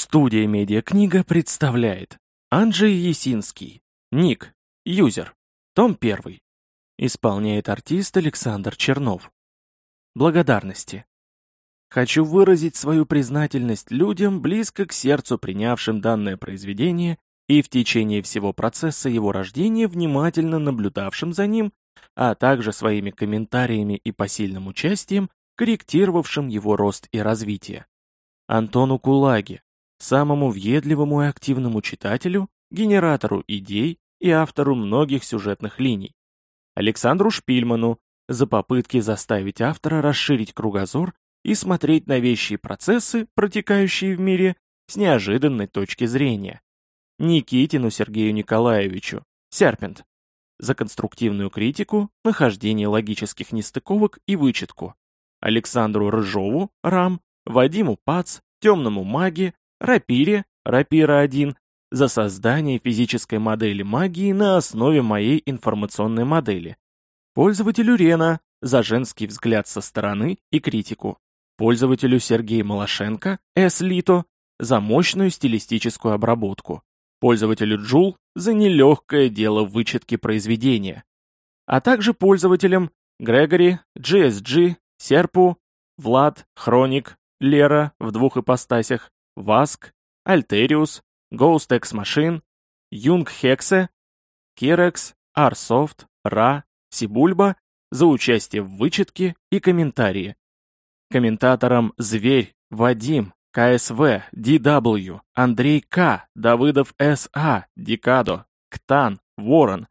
Студия «Медиакнига» представляет Анджей Ясинский. Ник. Юзер. Том 1. Исполняет артист Александр Чернов. Благодарности. Хочу выразить свою признательность людям, близко к сердцу принявшим данное произведение и в течение всего процесса его рождения внимательно наблюдавшим за ним, а также своими комментариями и посильным участием, корректировавшим его рост и развитие. Антону Кулаге, самому въедливому и активному читателю, генератору идей и автору многих сюжетных линий. Александру Шпильману за попытки заставить автора расширить кругозор и смотреть на вещи и процессы, протекающие в мире, с неожиданной точки зрения. Никитину Сергею Николаевичу, Серпент, за конструктивную критику, нахождение логических нестыковок и вычетку. Александру Рыжову, Рам, Вадиму Пац, Темному Маге, Рапире, Рапира-1, за создание физической модели магии на основе моей информационной модели. Пользователю Рена за женский взгляд со стороны и критику. Пользователю Сергею Малашенко, С-Лито, за мощную стилистическую обработку. Пользователю Джул за нелегкое дело вычетки произведения. А также пользователям Грегори, GSG, Серпу, Влад, Хроник, Лера в двух ипостасях, Васк, Альтериус, Ghost X Machine, Юнг Хексе, Керекс, Арсофт, Ра, Сибульба за участие в вычетке и комментарии. Комментаторам Зверь, Вадим, КСВ, DW, Андрей К, Давыдов СА, Дикадо, Ктан, Ворон,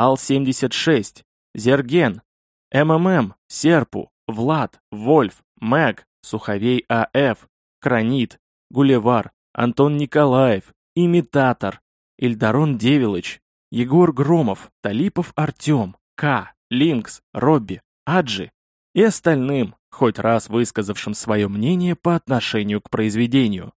Ал-76, Зерген, МММ, Серпу, Влад, Вольф, Мэг, Суховей АФ, Кранит, Гулливар, Антон Николаев, Имитатор, Ильдарон Девилыч, Егор Громов, Талипов Артем, К, Линкс, Робби, Аджи и остальным, хоть раз высказавшим свое мнение по отношению к произведению.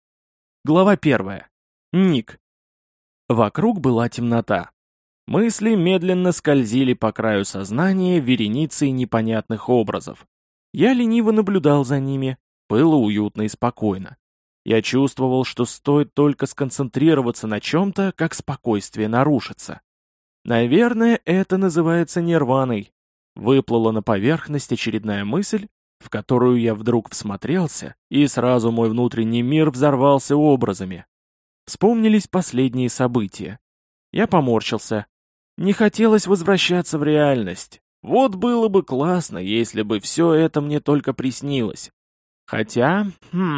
Глава 1. Ник. Вокруг была темнота. Мысли медленно скользили по краю сознания вереницей непонятных образов. Я лениво наблюдал за ними, было уютно и спокойно. Я чувствовал, что стоит только сконцентрироваться на чем-то, как спокойствие нарушится. Наверное, это называется нирваной. Выплыла на поверхность очередная мысль, в которую я вдруг всмотрелся, и сразу мой внутренний мир взорвался образами. Вспомнились последние события. Я поморщился. Не хотелось возвращаться в реальность. Вот было бы классно, если бы все это мне только приснилось. Хотя,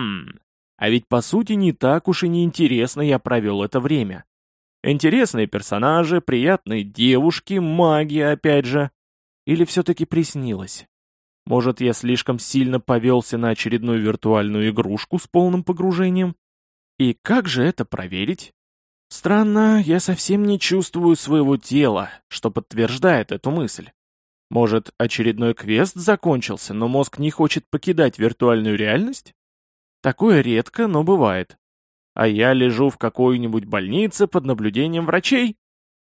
а ведь по сути не так уж и неинтересно я провел это время. Интересные персонажи, приятные девушки, магия опять же. Или все-таки приснилось? Может, я слишком сильно повелся на очередную виртуальную игрушку с полным погружением? И как же это проверить? Странно, я совсем не чувствую своего тела, что подтверждает эту мысль. Может, очередной квест закончился, но мозг не хочет покидать виртуальную реальность? Такое редко, но бывает. А я лежу в какой-нибудь больнице под наблюдением врачей?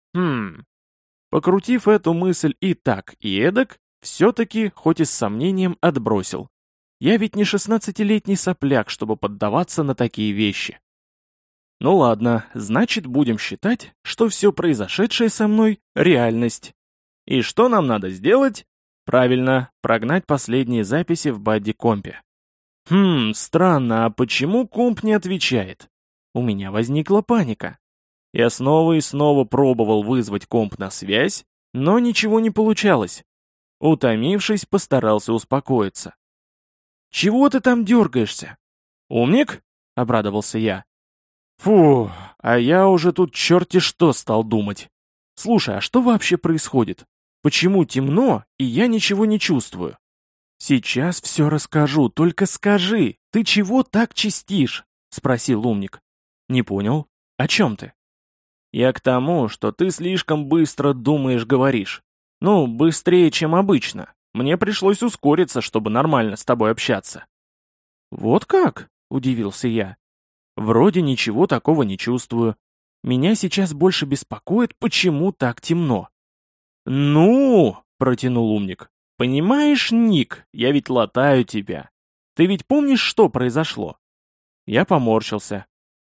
Покрутив эту мысль и так, и эдак, все-таки, хоть и с сомнением, отбросил. Я ведь не 16-летний сопляк, чтобы поддаваться на такие вещи. Ну ладно, значит, будем считать, что все произошедшее со мной — реальность. И что нам надо сделать? Правильно, прогнать последние записи в бадди-компе. Странно, а почему комп не отвечает? У меня возникла паника. Я снова и снова пробовал вызвать комп на связь, но ничего не получалось. Утомившись, постарался успокоиться. «Чего ты там дергаешься?» «Умник?» — обрадовался я. «Фу, а я уже тут черти что стал думать. Слушай, а что вообще происходит? Почему темно, и я ничего не чувствую?» «Сейчас все расскажу, только скажи, ты чего так чистишь?» — спросил умник. «Не понял. О чем ты?» «Я к тому, что ты слишком быстро думаешь-говоришь. Ну, быстрее, чем обычно. Мне пришлось ускориться, чтобы нормально с тобой общаться». «Вот как?» — удивился я. «Вроде ничего такого не чувствую. Меня сейчас больше беспокоит, почему так темно». «Ну!» — протянул умник. «Понимаешь, Ник, я ведь латаю тебя. Ты ведь помнишь, что произошло?» Я поморщился.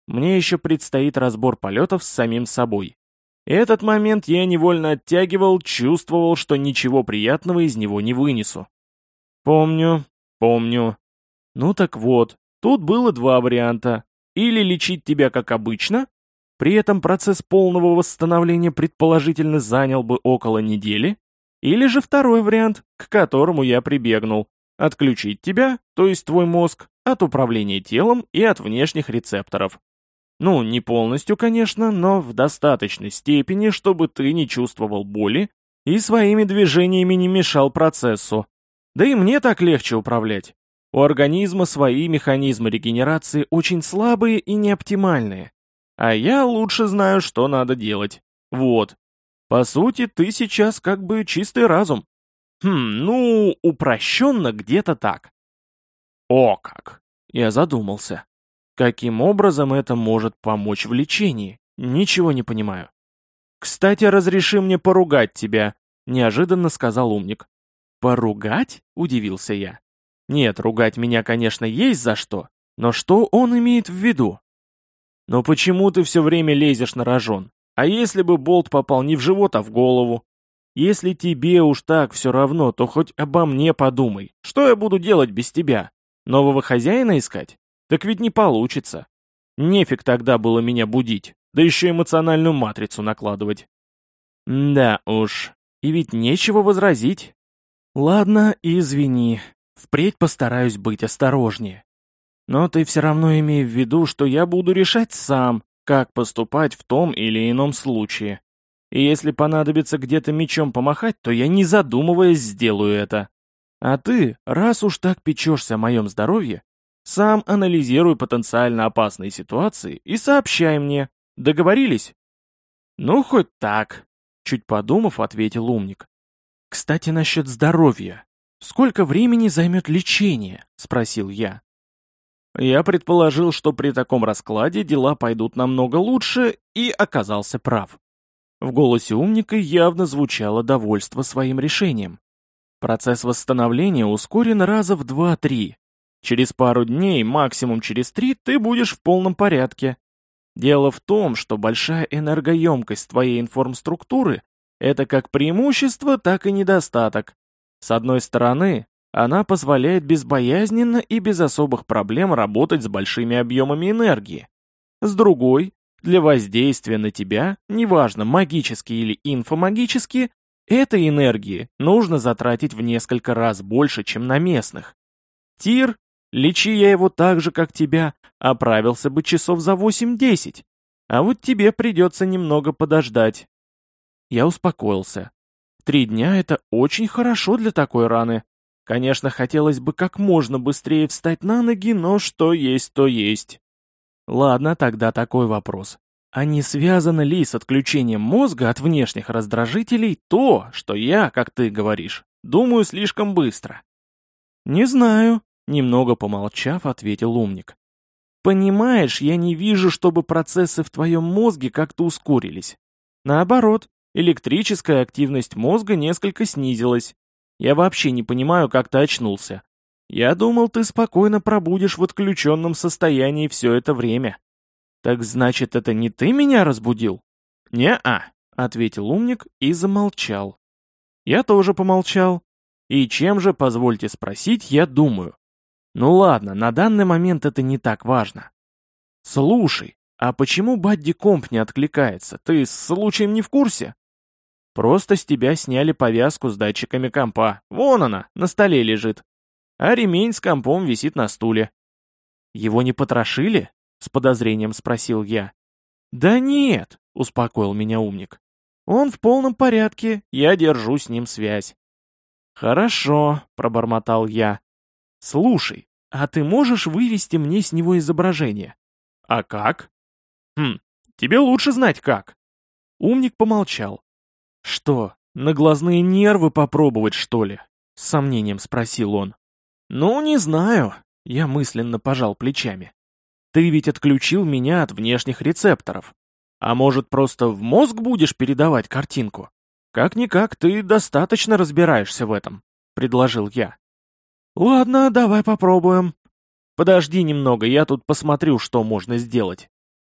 Мне еще предстоит разбор полетов с самим собой. Этот момент я невольно оттягивал, чувствовал, что ничего приятного из него не вынесу. Помню, помню. Ну так вот, тут было два варианта. Или лечить тебя как обычно, при этом процесс полного восстановления предположительно занял бы около недели, или же второй вариант, к которому я прибегнул, отключить тебя, то есть твой мозг, от управления телом и от внешних рецепторов. Ну, не полностью, конечно, но в достаточной степени, чтобы ты не чувствовал боли и своими движениями не мешал процессу. Да и мне так легче управлять. У организма свои механизмы регенерации очень слабые и неоптимальные. А я лучше знаю, что надо делать. Вот. По сути, ты сейчас как бы чистый разум. Ну, упрощенно где-то так. О как! Я задумался. Каким образом это может помочь в лечении? Ничего не понимаю. «Кстати, разреши мне поругать тебя», — неожиданно сказал умник. «Поругать?» — удивился я. «Нет, ругать меня, конечно, есть за что, но что он имеет в виду?» «Но почему ты все время лезешь на рожон? А если бы болт попал не в живот, а в голову? Если тебе уж так все равно, то хоть обо мне подумай. Что я буду делать без тебя? Нового хозяина искать? Так ведь не получится. Нефиг тогда было меня будить, да еще эмоциональную матрицу накладывать». Да уж, и ведь нечего возразить. Ладно, извини, впредь постараюсь быть осторожнее. Но ты все равно имей в виду, что я буду решать сам, как поступать в том или ином случае. И если понадобится где-то мечом помахать, то я не задумываясь сделаю это. А ты, раз уж так печешься о моем здоровье, сам анализируй потенциально опасные ситуации и сообщай мне. Договорились? Ну, хоть так, чуть подумав, ответил умник. Кстати, насчет здоровья. Сколько времени займет лечение? Спросил я. Я предположил, что при таком раскладе дела пойдут намного лучше, и оказался прав. В голосе умника явно звучало довольство своим решением. Процесс восстановления ускорен раза в 2-3. Через пару дней, максимум через 3, ты будешь в полном порядке. Дело в том, что большая энергоемкость твоей информструктуры — это как преимущество, так и недостаток. С одной стороны, она позволяет безбоязненно и без особых проблем работать с большими объемами энергии. С другой, для воздействия на тебя, неважно, магически или инфомагически, этой энергии нужно затратить в несколько раз больше, чем на местных. Тир, лечи я его так же, как тебя, оправился бы часов за 8-10, а вот тебе придется немного подождать. Я успокоился. 3 дня — это очень хорошо для такой раны. Конечно, хотелось бы как можно быстрее встать на ноги, но что есть, то есть. Ладно, тогда такой вопрос. А не связано ли с отключением мозга от внешних раздражителей то, что я, как ты говоришь, думаю слишком быстро? Не знаю, немного помолчав, ответил умник. Понимаешь, я не вижу, чтобы процессы в твоем мозге как-то ускорились. Наоборот, электрическая активность мозга несколько снизилась. Я вообще не понимаю, как ты очнулся. Я думал, ты спокойно пробудешь в отключенном состоянии все это время. Так значит, это не ты меня разбудил? Не-а, ответил умник и замолчал. Я тоже помолчал. И чем же, позвольте спросить, я думаю? Ну ладно, на данный момент это не так важно. Слушай, а почему Бадди Комп не откликается? Ты с случаем не в курсе? Просто с тебя сняли повязку с датчиками компа. Вон она, на столе лежит. А ремень с компом висит на стуле. Его не потрошили? С подозрением спросил я. Да нет, успокоил меня умник. Он в полном порядке, я держу с ним связь. Хорошо, пробормотал я. Слушай, а ты можешь вывести мне с него изображение? А как? Тебе лучше знать как. Умник помолчал. Что, на глазные нервы попробовать, что ли? С сомнением спросил он. Ну, не знаю. Я мысленно пожал плечами. Ты ведь отключил меня от внешних рецепторов. А может, просто в мозг будешь передавать картинку? Как-никак, ты достаточно разбираешься в этом, предложил я. Ладно, давай попробуем. Подожди немного, я тут посмотрю, что можно сделать.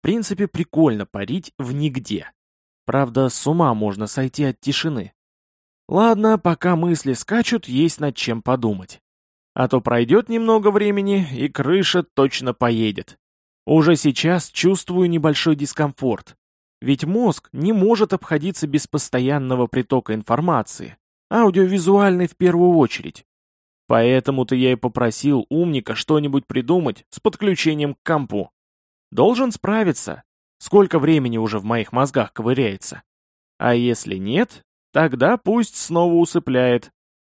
принципе, прикольно парить в нигде. Правда, с ума можно сойти от тишины. Ладно, пока мысли скачут, есть над чем подумать. А то пройдет немного времени, и крыша точно поедет. Уже сейчас чувствую небольшой дискомфорт. Ведь мозг не может обходиться без постоянного притока информации, аудиовизуальной в первую очередь. Поэтому-то я и попросил умника что-нибудь придумать с подключением к компу. Должен справиться. Сколько времени уже в моих мозгах ковыряется. А если нет, тогда пусть снова усыпляет.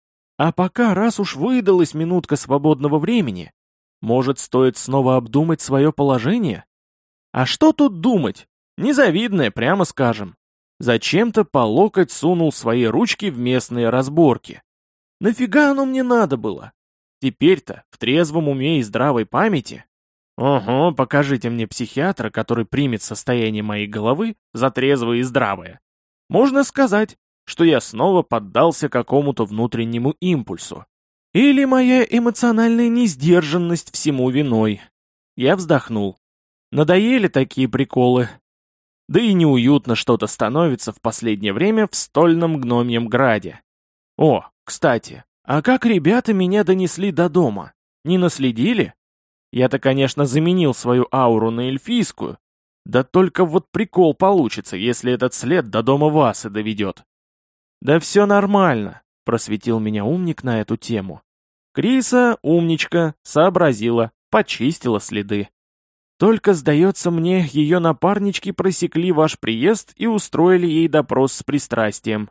А пока, раз уж выдалась минутка свободного времени, может, стоит снова обдумать свое положение? А что тут думать? Незавидное, прямо скажем. Зачем-то по локоть сунул свои ручки в местные разборки. Нафига оно мне надо было? Теперь-то, в трезвом уме и здравой памяти... Ого, покажите мне психиатра, который примет состояние моей головы за трезвое и здравое. Можно сказать, что я снова поддался какому-то внутреннему импульсу. Или моя эмоциональная несдержанность всему виной. Я вздохнул. Надоели такие приколы. Да и неуютно что-то становится в последнее время в стольном гномьем граде. О, кстати, а как ребята меня донесли до дома? Не наследили? Я-то, конечно, заменил свою ауру на эльфийскую. Да только вот прикол получится, если этот след до дома Васы доведет. Да все нормально, просветил меня умник на эту тему. Криса, умничка, сообразила, почистила следы. Только, сдается мне, ее напарнички просекли ваш приезд и устроили ей допрос с пристрастием.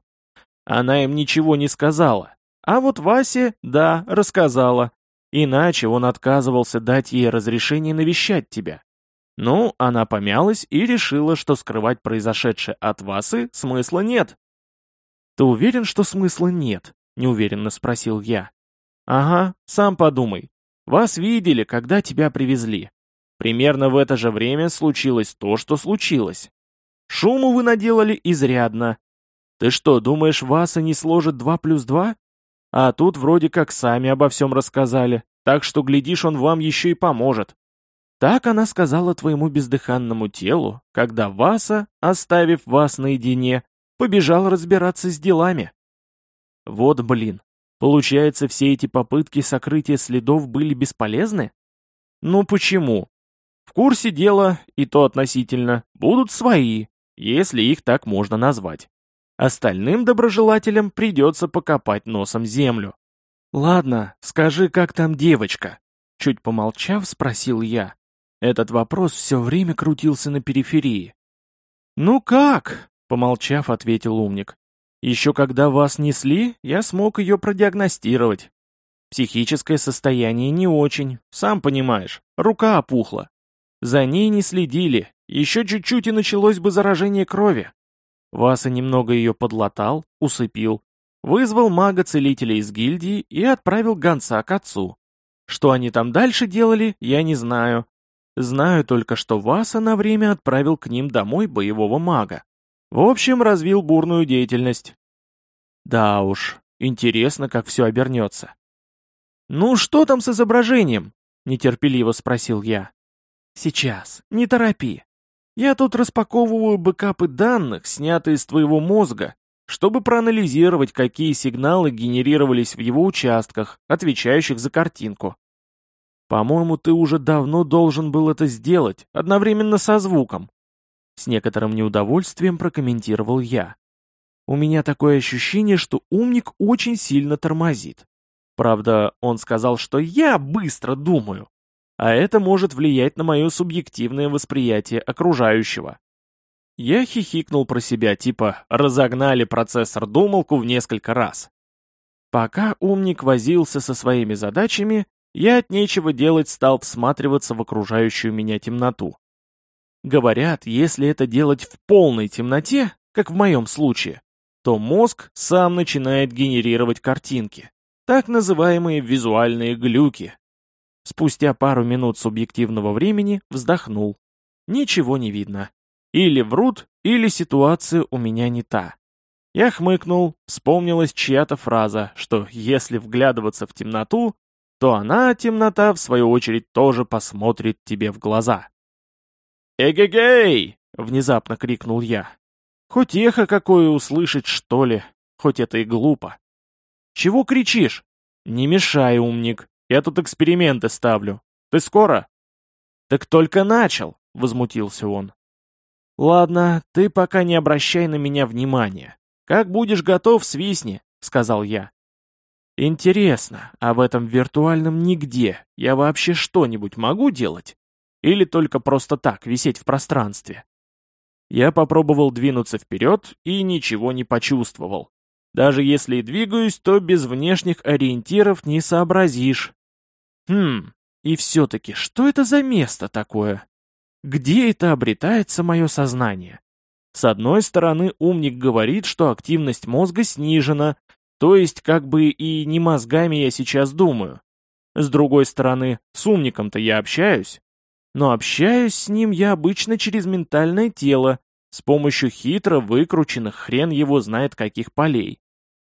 Она им ничего не сказала. А вот Васе, да, рассказала. Иначе он отказывался дать ей разрешение навещать тебя. Ну, она помялась и решила, что скрывать произошедшее от Васы смысла нет. «Ты уверен, что смысла нет?» — неуверенно спросил я. «Ага, сам подумай. Вас видели, когда тебя привезли. Примерно в это же время случилось то, что случилось. Шуму вы наделали изрядно. Ты что, думаешь, Васа не сложит 2 плюс 2? А тут вроде как сами обо всем рассказали, так что, глядишь, он вам еще и поможет». Так она сказала твоему бездыханному телу, когда Васа, оставив вас наедине, побежал разбираться с делами. Вот блин, получается, все эти попытки сокрытия следов были бесполезны? Ну почему? В курсе дела, и то относительно, будут свои, если их так можно назвать. Остальным доброжелателям придется покопать носом землю. «Ладно, скажи, как там девочка?» Чуть помолчав, спросил я. Этот вопрос все время крутился на периферии. «Ну как?» — помолчав, ответил умник. «Еще когда вас несли, я смог ее продиагностировать. Психическое состояние не очень, сам понимаешь, рука опухла. За ней не следили, еще чуть-чуть и началось бы заражение крови. Васа немного ее подлатал, усыпил, вызвал мага-целителя из гильдии и отправил гонца к отцу. Что они там дальше делали, я не знаю. Знаю только, что Васа на время отправил к ним домой боевого мага. В общем, развил бурную деятельность. Да уж, интересно, как все обернется. «Ну что там с изображением?» — нетерпеливо спросил я. «Сейчас, не торопи. Я тут распаковываю бэкапы данных, снятые из твоего мозга, чтобы проанализировать, какие сигналы генерировались в его участках, отвечающих за картинку. По-моему, ты уже давно должен был это сделать, одновременно со звуком». С некоторым неудовольствием прокомментировал я. У меня такое ощущение, что умник очень сильно тормозит. Правда, он сказал, что я быстро думаю, а это может влиять на мое субъективное восприятие окружающего. Я хихикнул про себя, типа разогнали процессор-думалку в несколько раз. Пока умник возился со своими задачами, я от нечего делать стал всматриваться в окружающую меня темноту. Говорят, если это делать в полной темноте, как в моем случае, то мозг сам начинает генерировать картинки, так называемые визуальные глюки. Спустя пару минут субъективного времени вздохнул. Ничего не видно. Или врут, или ситуация у меня не та. Я хмыкнул, вспомнилась чья-то фраза, что если вглядываться в темноту, то она, темнота, в свою очередь, тоже посмотрит тебе в глаза. «Эгегей!» — внезапно крикнул я. Хоть эхо какое услышать, что ли, хоть это и глупо. «Чего кричишь?» «Не мешай, умник, я тут эксперименты ставлю. Ты скоро?» «Так только начал», — возмутился он. «Ладно, ты пока не обращай на меня внимания. Как будешь готов, свистни», — сказал я. «Интересно, а в этом виртуальном нигде я вообще что-нибудь могу делать? Или только просто так висеть в пространстве?» Я попробовал двинуться вперед и ничего не почувствовал. Даже если и двигаюсь, то без внешних ориентиров не сообразишь. И все-таки, что это за место такое? Где это обретается мое сознание? С одной стороны, умник говорит, что активность мозга снижена, то есть как бы и не мозгами я сейчас думаю. С другой стороны, с умником-то я общаюсь. Но общаюсь с ним я обычно через ментальное тело, с помощью хитро выкрученных хрен его знает каких полей.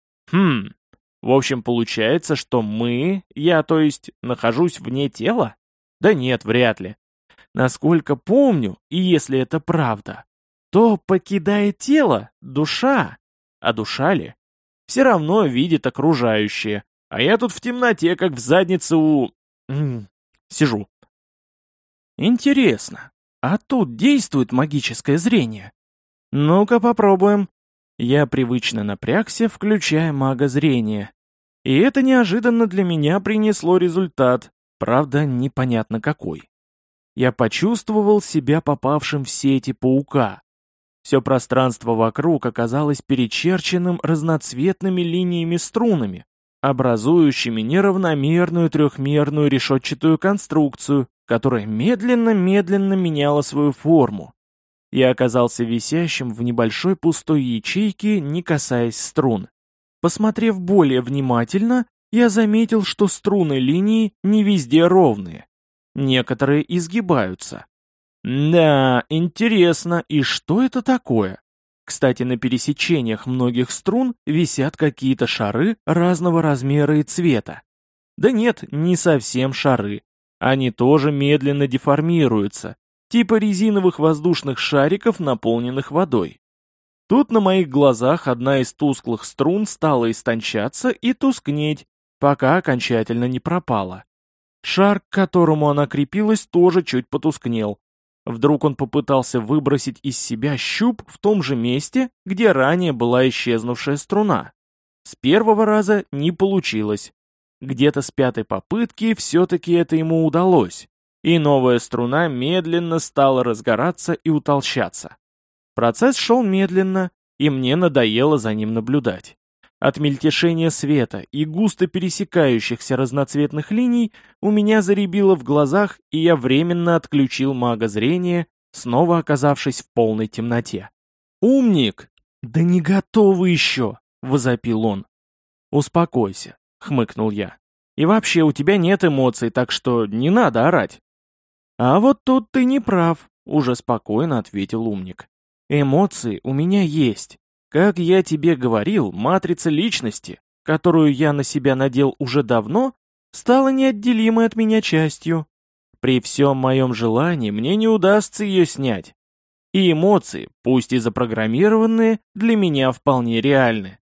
В общем, получается, что я, то есть, нахожусь вне тела? Да нет, вряд ли. Насколько помню, и если это правда, то покидает тело душа. А душа ли? Все равно видит окружающее, а я тут в темноте, как в заднице сижу. Интересно, а тут действует магическое зрение? Ну-ка попробуем. Я привычно напрягся, включая магозрение. И это неожиданно для меня принесло результат, правда, непонятно какой. Я почувствовал себя попавшим в сети паука. Все пространство вокруг оказалось перечерченным разноцветными линиями-струнами, образующими неравномерную трехмерную решетчатую конструкцию, которая медленно-медленно меняла свою форму. Я оказался висящим в небольшой пустой ячейке, не касаясь струн. Посмотрев более внимательно, я заметил, что струны линии не везде ровные. Некоторые изгибаются. Да, интересно, и что это такое? Кстати, на пересечениях многих струн висят какие-то шары разного размера и цвета. Да нет, не совсем шары. Они тоже медленно деформируются, типа резиновых воздушных шариков, наполненных водой. Тут на моих глазах одна из тусклых струн стала истончаться и тускнеть, пока окончательно не пропала. Шар, к которому она крепилась, тоже чуть потускнел. Вдруг он попытался выбросить из себя щуп в том же месте, где ранее была исчезнувшая струна. С первого раза не получилось. Где-то с пятой попытки все-таки это ему удалось, и новая струна медленно стала разгораться и утолщаться. Процесс шел медленно, и мне надоело за ним наблюдать. От мельтешения света и густо пересекающихся разноцветных линий у меня заребило в глазах, и я временно отключил магозрение, снова оказавшись в полной темноте. «Умник!» «Да не готовы еще!» — возопил он. «Успокойся», — хмыкнул я. «И вообще у тебя нет эмоций, так что не надо орать». «А вот тут ты не прав», — уже спокойно ответил умник. «Эмоции у меня есть. Как я тебе говорил, матрица личности, которую я на себя надел уже давно, стала неотделимой от меня частью. При всем моем желании мне не удастся ее снять. И эмоции, пусть и запрограммированные, для меня вполне реальны».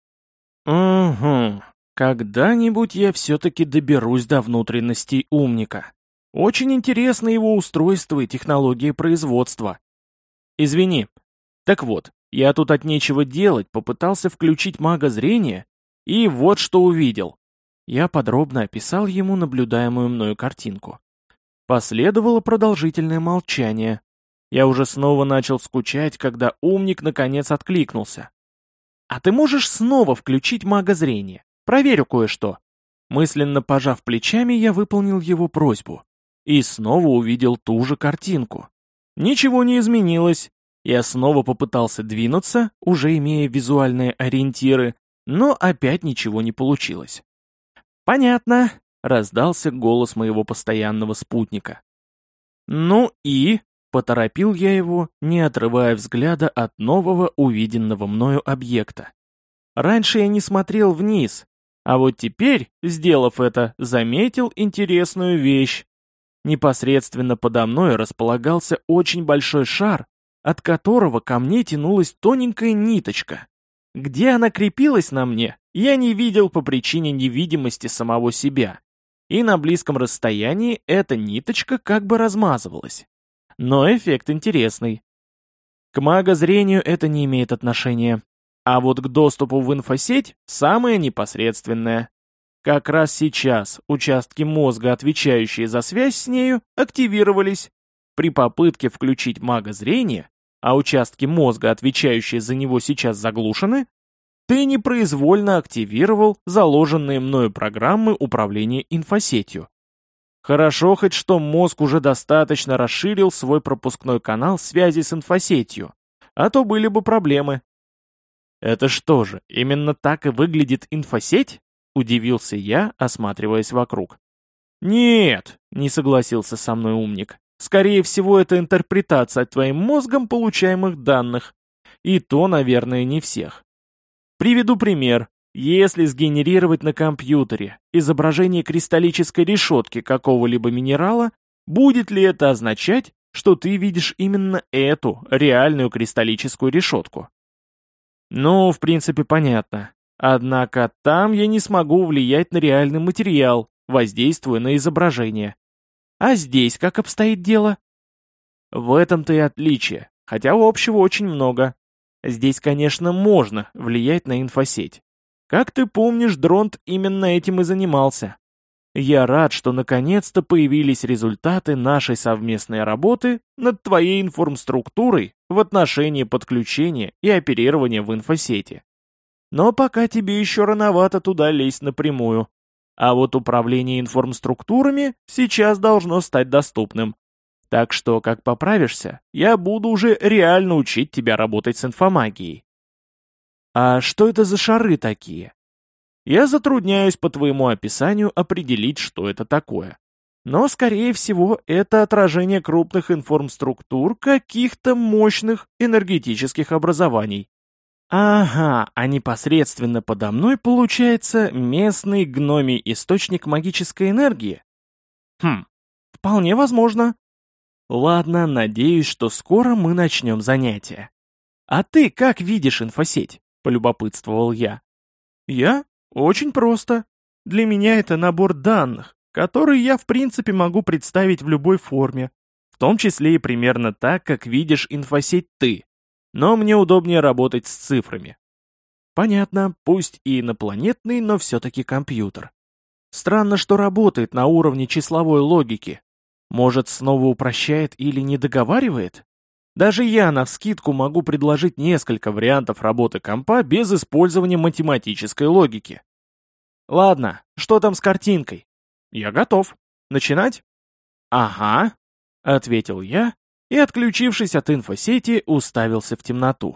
«Угу. Когда-нибудь я все-таки доберусь до внутренностей умника. Очень интересно его устройство и технологии производства. Извини. Так вот, я тут от нечего делать попытался включить магозрение, и вот что увидел». Я подробно описал ему наблюдаемую мною картинку. Последовало продолжительное молчание. Я уже снова начал скучать, когда умник наконец откликнулся. «А ты можешь снова включить магозрение? Проверю кое-что». Мысленно пожав плечами, я выполнил его просьбу. И снова увидел ту же картинку. Ничего не изменилось. Я снова попытался двинуться, уже имея визуальные ориентиры, но опять ничего не получилось. «Понятно», — раздался голос моего постоянного спутника. «Ну и...» — поторопил я его, не отрывая взгляда от нового увиденного мною объекта. Раньше я не смотрел вниз, а вот теперь, сделав это, заметил интересную вещь. Непосредственно подо мной располагался очень большой шар, от которого ко мне тянулась тоненькая ниточка. Где она крепилась на мне, я не видел по причине невидимости самого себя. И на близком расстоянии эта ниточка как бы размазывалась. Но эффект интересный. К магозрению это не имеет отношения. А вот к доступу в инфосеть самое непосредственное. Как раз сейчас участки мозга, отвечающие за связь с нею, активировались. При попытке включить магозрение, а участки мозга, отвечающие за него, сейчас заглушены, ты непроизвольно активировал заложенные мною программы управления инфосетью. Хорошо хоть что мозг уже достаточно расширил свой пропускной канал связи с инфосетью, а то были бы проблемы. Это что же, именно так и выглядит инфосеть? Удивился я, осматриваясь вокруг. Нет, не согласился со мной умник. Скорее всего, это интерпретация твоим мозгом получаемых данных. И то, наверное, не всех. Приведу пример. Если сгенерировать на компьютере изображение кристаллической решетки какого-либо минерала, будет ли это означать, что ты видишь именно эту реальную кристаллическую решетку? Ну, в принципе, понятно. Однако там я не смогу влиять на реальный материал, воздействуя на изображение. А здесь как обстоит дело? В этом-то и отличие, хотя общего очень много. Здесь, конечно, можно влиять на инфосеть. Как ты помнишь, Дронт именно этим и занимался. Я рад, что наконец-то появились результаты нашей совместной работы над твоей информструктурой в отношении подключения и оперирования в инфосети. Но пока тебе еще рановато туда лезть напрямую. А вот управление информструктурами сейчас должно стать доступным. Так что, как поправишься, я буду уже реально учить тебя работать с инфомагией. А что это за шары такие? Я затрудняюсь по твоему описанию определить, что это такое. Но, скорее всего, это отражение крупных информструктур каких-то мощных энергетических образований. Ага, а непосредственно подо мной получается местный гномий источник магической энергии? Вполне возможно. Ладно, надеюсь, что скоро мы начнем занятия. А ты как видишь инфосеть? Полюбопытствовал я. Я? Очень просто. Для меня это набор данных, который я в принципе могу представить в любой форме, в том числе и примерно так, как видишь инфосеть ты. Но мне удобнее работать с цифрами. Понятно, пусть и инопланетный, но все-таки компьютер. Странно, что работает на уровне числовой логики. Может, снова упрощает или не договаривает? Даже я навскидку могу предложить несколько вариантов работы компа без использования математической логики. Ладно, что там с картинкой? Я готов. Начинать? Ага, ответил я и, отключившись от инфосети, уставился в темноту.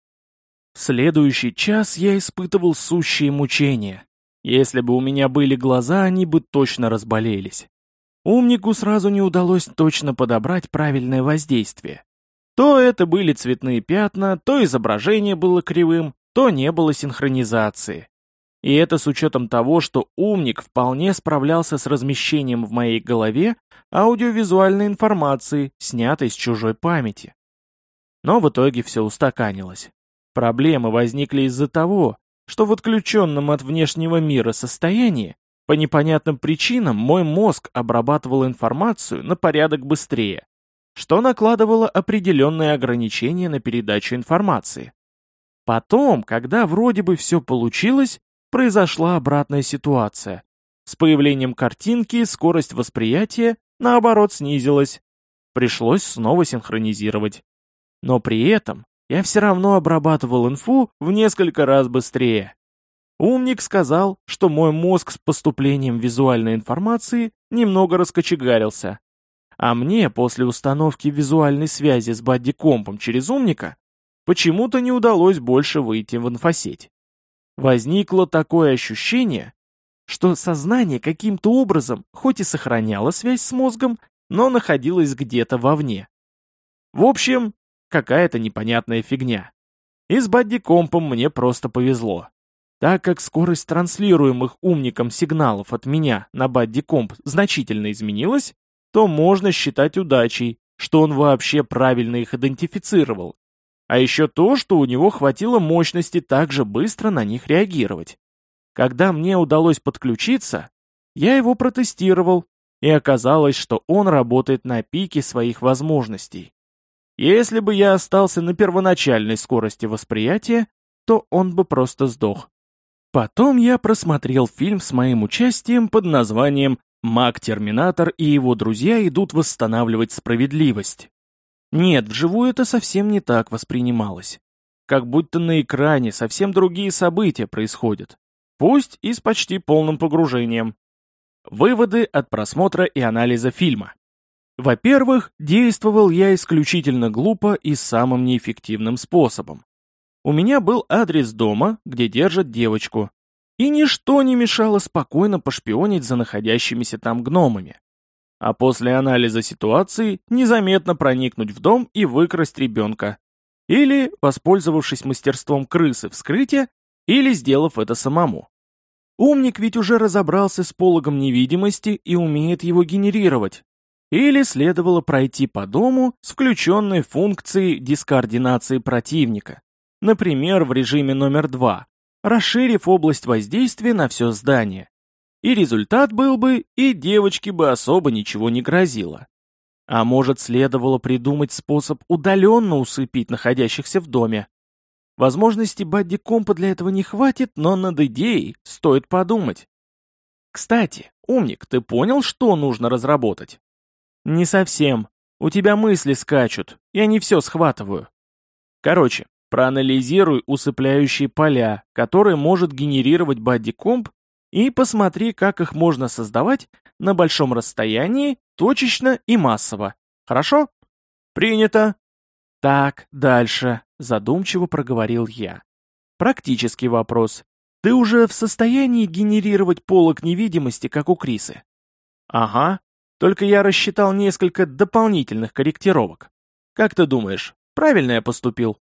В следующий час я испытывал сущие мучения. Если бы у меня были глаза, они бы точно разболелись. Умнику сразу не удалось точно подобрать правильное воздействие. То это были цветные пятна, то изображение было кривым, то не было синхронизации. И это с учетом того, что умник вполне справлялся с размещением в моей голове аудиовизуальной информации, снятой с чужой памяти. Но в итоге все устаканилось. Проблемы возникли из-за того, что в отключенном от внешнего мира состоянии по непонятным причинам мой мозг обрабатывал информацию на порядок быстрее, что накладывало определенные ограничения на передачу информации. Потом, когда вроде бы все получилось, произошла обратная ситуация. С появлением картинки скорость восприятия, наоборот, снизилась. Пришлось снова синхронизировать. Но при этом я все равно обрабатывал инфу в несколько раз быстрее. Умник сказал, что мой мозг с поступлением визуальной информации немного раскочегарился. А мне после установки визуальной связи с бадди-компом через умника почему-то не удалось больше выйти в инфосеть. Возникло такое ощущение, что сознание каким-то образом хоть и сохраняло связь с мозгом, но находилось где-то вовне. В общем, какая-то непонятная фигня. И с бадди-компом мне просто повезло. Так как скорость транслируемых умником сигналов от меня на бадди-комп значительно изменилась, то можно считать удачей, что он вообще правильно их идентифицировал. А еще то, что у него хватило мощности так же быстро на них реагировать. Когда мне удалось подключиться, я его протестировал, и оказалось, что он работает на пике своих возможностей. Если бы я остался на первоначальной скорости восприятия, то он бы просто сдох. Потом я просмотрел фильм с моим участием под названием «Маг-терминатор и его друзья идут восстанавливать справедливость». Нет, вживую это совсем не так воспринималось. Как будто на экране совсем другие события происходят. Пусть и с почти полным погружением. Выводы от просмотра и анализа фильма. Во-первых, действовал я исключительно глупо и самым неэффективным способом. У меня был адрес дома, где держат девочку, и ничто не мешало спокойно пошпионить за находящимися там гномами. А после анализа ситуации незаметно проникнуть в дом и выкрасть ребенка. Или, воспользовавшись мастерством крысы вскрытия, или сделав это самому. Умник ведь уже разобрался с пологом невидимости и умеет его генерировать. Или следовало пройти по дому с включенной функцией дискоординации противника, например, в режиме номер 2, расширив область воздействия на все здание. И результат был бы, и девочке бы особо ничего не грозило. А может, следовало придумать способ удаленно усыпить находящихся в доме. Возможности бадди-компа для этого не хватит, но над идеей стоит подумать. Кстати, умник, ты понял, что нужно разработать? Не совсем. У тебя мысли скачут, я не все схватываю. Короче, проанализируй усыпляющие поля, которые может генерировать бадди-комп, и посмотри, как их можно создавать на большом расстоянии, точечно и массово. Хорошо? Принято. Так, дальше, задумчиво проговорил я. Практический вопрос. Ты уже в состоянии генерировать полог невидимости, как у Крисы? Ага. Только я рассчитал несколько дополнительных корректировок. Как ты думаешь, правильно я поступил?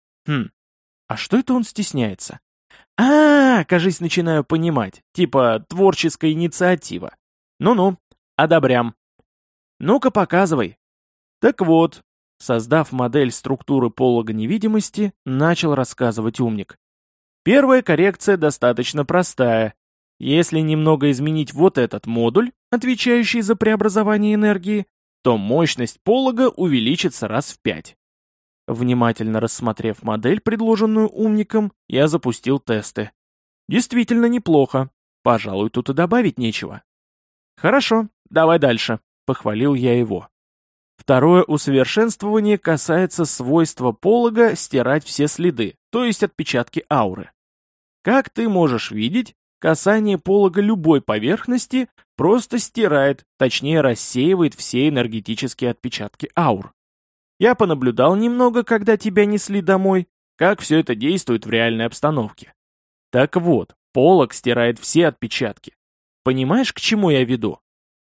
А что это он стесняется? Кажись, начинаю понимать. Типа творческая инициатива. Ну-ну, одобрям. Ну-ка, показывай. Так вот, создав модель структуры полога невидимости, начал рассказывать умник. Первая коррекция достаточно простая. Если немного изменить вот этот модуль, отвечающий за преобразование энергии, то мощность полога увеличится раз в 5. Внимательно рассмотрев модель, предложенную умником, я запустил тесты. Действительно неплохо. Пожалуй, тут и добавить нечего. Хорошо, давай дальше, похвалил я его. Второе усовершенствование касается свойства полога стирать все следы, то есть отпечатки ауры. Как ты можешь видеть, касание полога любой поверхности просто стирает, точнее рассеивает все энергетические отпечатки аур. Я понаблюдал немного, когда тебя несли домой, как все это действует в реальной обстановке. Так вот, полог стирает все отпечатки. Понимаешь, к чему я веду?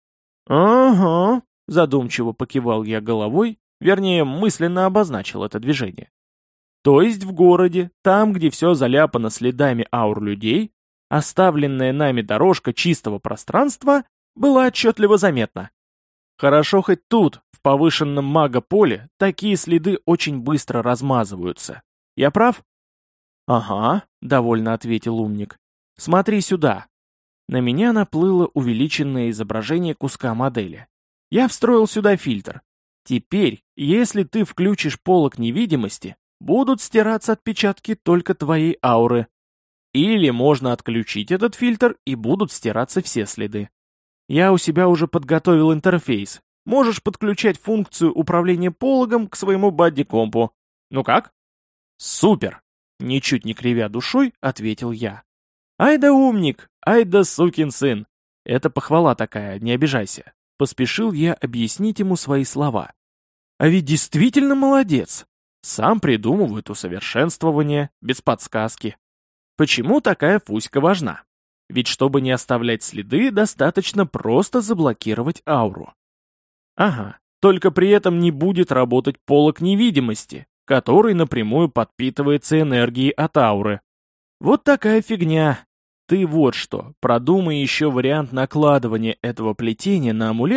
Ага, задумчиво покивал я головой, вернее, мысленно обозначил это движение. То есть в городе, там, где все заляпано следами аур людей, оставленная нами дорожка чистого пространства была отчетливо заметна. Хорошо хоть тут, в повышенном мага-поле, такие следы очень быстро размазываются. Я прав? Ага, довольно ответил умник. Смотри сюда. На меня наплыло увеличенное изображение куска модели. Я встроил сюда фильтр. Теперь, если ты включишь полог невидимости, будут стираться отпечатки только твоей ауры. Или можно отключить этот фильтр, и будут стираться все следы. Я у себя уже подготовил интерфейс. Можешь подключать функцию управления пологом к своему бадди-компу. Ну как? Супер! Ничуть не кривя душой, ответил я. Ай да умник, ай да сукин сын. Это похвала такая, не обижайся. Поспешил я объяснить ему свои слова. А ведь действительно молодец. Сам придумывает усовершенствование, без подсказки. Почему такая фуська важна? Ведь чтобы не оставлять следы, достаточно просто заблокировать ауру. Ага, только при этом не будет работать полог невидимости, который напрямую подпитывается энергией от ауры. Вот такая фигня. Ты вот что, продумай еще вариант накладывания этого плетения на амулет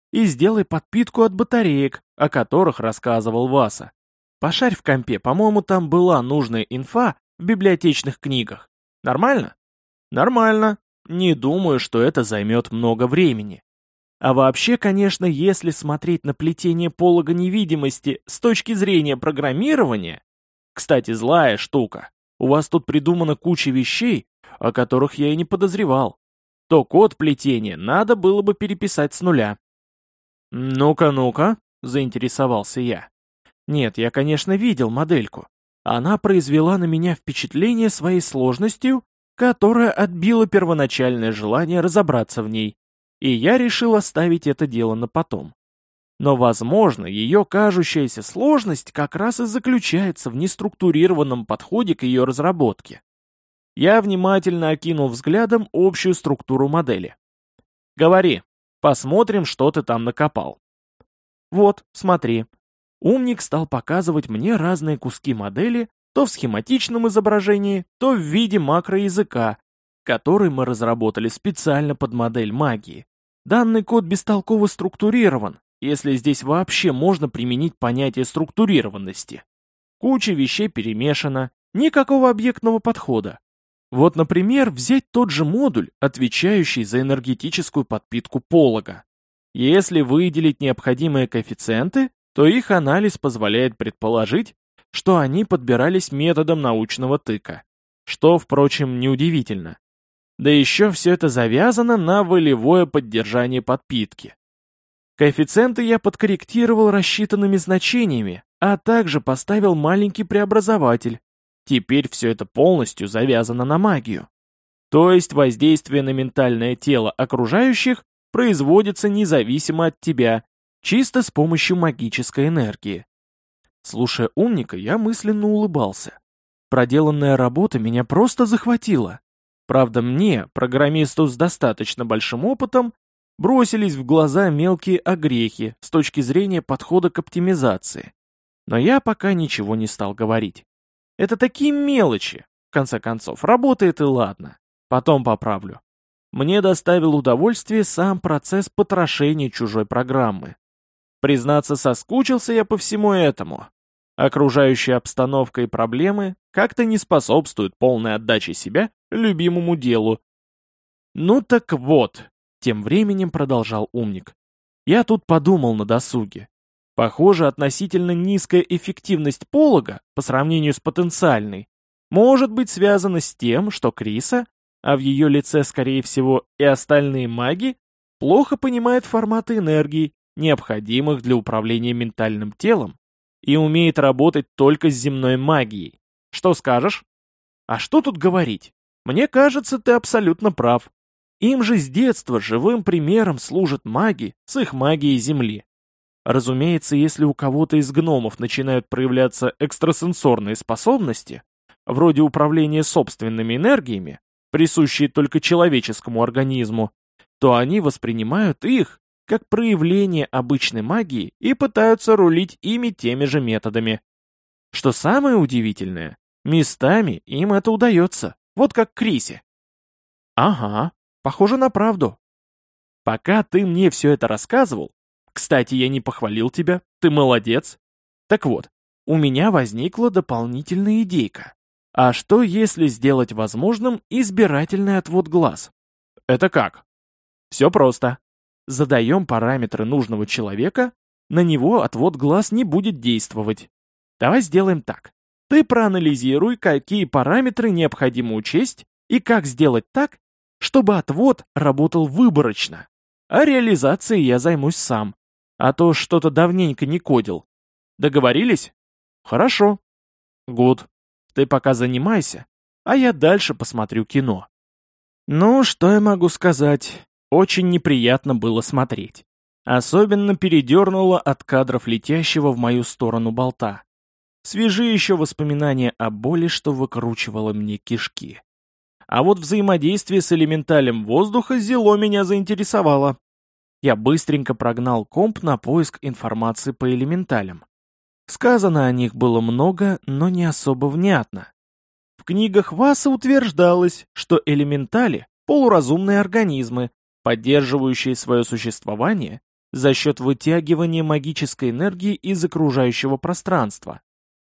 и сделай подпитку от батареек, о которых рассказывал Васа. Пошарь в компе, по-моему, там была нужная инфа в библиотечных книгах. Нормально? Нормально. Не думаю, что это займет много времени. А вообще, конечно, если смотреть на плетение полога невидимости с точки зрения программирования... Кстати, злая штука. У вас тут придумана куча вещей, о которых я и не подозревал. То код плетения надо было бы переписать с нуля. «Ну-ка, ну-ка», — заинтересовался я. Нет, я, конечно, видел модельку. Она произвела на меня впечатление своей сложностью, которая отбила первоначальное желание разобраться в ней, и я решил оставить это дело на потом. Но, возможно, ее кажущаяся сложность как раз и заключается в неструктурированном подходе к ее разработке. Я внимательно окинул взглядом общую структуру модели. «Говори, посмотрим, что ты там накопал». «Вот, смотри». Умник стал показывать мне разные куски модели, то в схематичном изображении, то в виде макроязыка, который мы разработали специально под модель магии. Данный код бестолково структурирован, если здесь вообще можно применить понятие структурированности. Куча вещей перемешана, никакого объектного подхода. Вот, например, взять тот же модуль, отвечающий за энергетическую подпитку полога. Если выделить необходимые коэффициенты, то их анализ позволяет предположить, что они подбирались методом научного тыка. Что, впрочем, неудивительно. Да еще все это завязано на волевое поддержание подпитки. Коэффициенты я подкорректировал рассчитанными значениями, а также поставил маленький преобразователь. Теперь все это полностью завязано на магию. То есть воздействие на ментальное тело окружающих производится независимо от тебя, чисто с помощью магической энергии. Слушая умника, я мысленно улыбался. Проделанная работа меня просто захватила. Правда, мне, программисту с достаточно большим опытом, бросились в глаза мелкие огрехи с точки зрения подхода к оптимизации. Но я пока ничего не стал говорить. Это такие мелочи. В конце концов, работает и ладно. Потом поправлю. Мне доставил удовольствие сам процесс потрошения чужой программы. Признаться, соскучился я по всему этому. Окружающая обстановка и проблемы как-то не способствуют полной отдаче себя любимому делу. Ну так вот, тем временем продолжал умник. Я тут подумал на досуге. Похоже, относительно низкая эффективность полога по сравнению с потенциальной может быть связана с тем, что Криса, а в ее лице, скорее всего, и остальные маги, плохо понимает форматы энергии, необходимых для управления ментальным телом, и умеет работать только с земной магией. Что скажешь? А что тут говорить? Мне кажется, ты абсолютно прав. Им же с детства живым примером служат маги с их магией Земли. Разумеется, если у кого-то из гномов начинают проявляться экстрасенсорные способности, вроде управления собственными энергиями, присущие только человеческому организму, то они воспринимают их как проявление обычной магии и пытаются рулить ими теми же методами. Что самое удивительное, местами им это удается, вот как Крисе. Ага, похоже на правду. Пока ты мне все это рассказывал, кстати, я не похвалил тебя, ты молодец. Так вот, у меня возникла дополнительная идейка. А что, если сделать возможным избирательный отвод глаз? Это как? Все просто. Задаем параметры нужного человека, на него отвод глаз не будет действовать. Давай сделаем так. Ты проанализируй, какие параметры необходимо учесть и как сделать так, чтобы отвод работал выборочно. А реализацией я займусь сам. А то что-то давненько не кодил. Договорились? Хорошо. Гуд. Ты пока занимайся, а я дальше посмотрю кино. Ну, что я могу сказать? Очень неприятно было смотреть. Особенно передернуло от кадров летящего в мою сторону болта. Свежи еще воспоминания о боли, что выкручивало мне кишки. А вот взаимодействие с элементалем воздуха зело меня заинтересовало. Я быстренько прогнал комп на поиск информации по элементалям. Сказано о них было много, но не особо внятно. В книгах Васа утверждалось, что элементали — полуразумные организмы, поддерживающие свое существование за счет вытягивания магической энергии из окружающего пространства.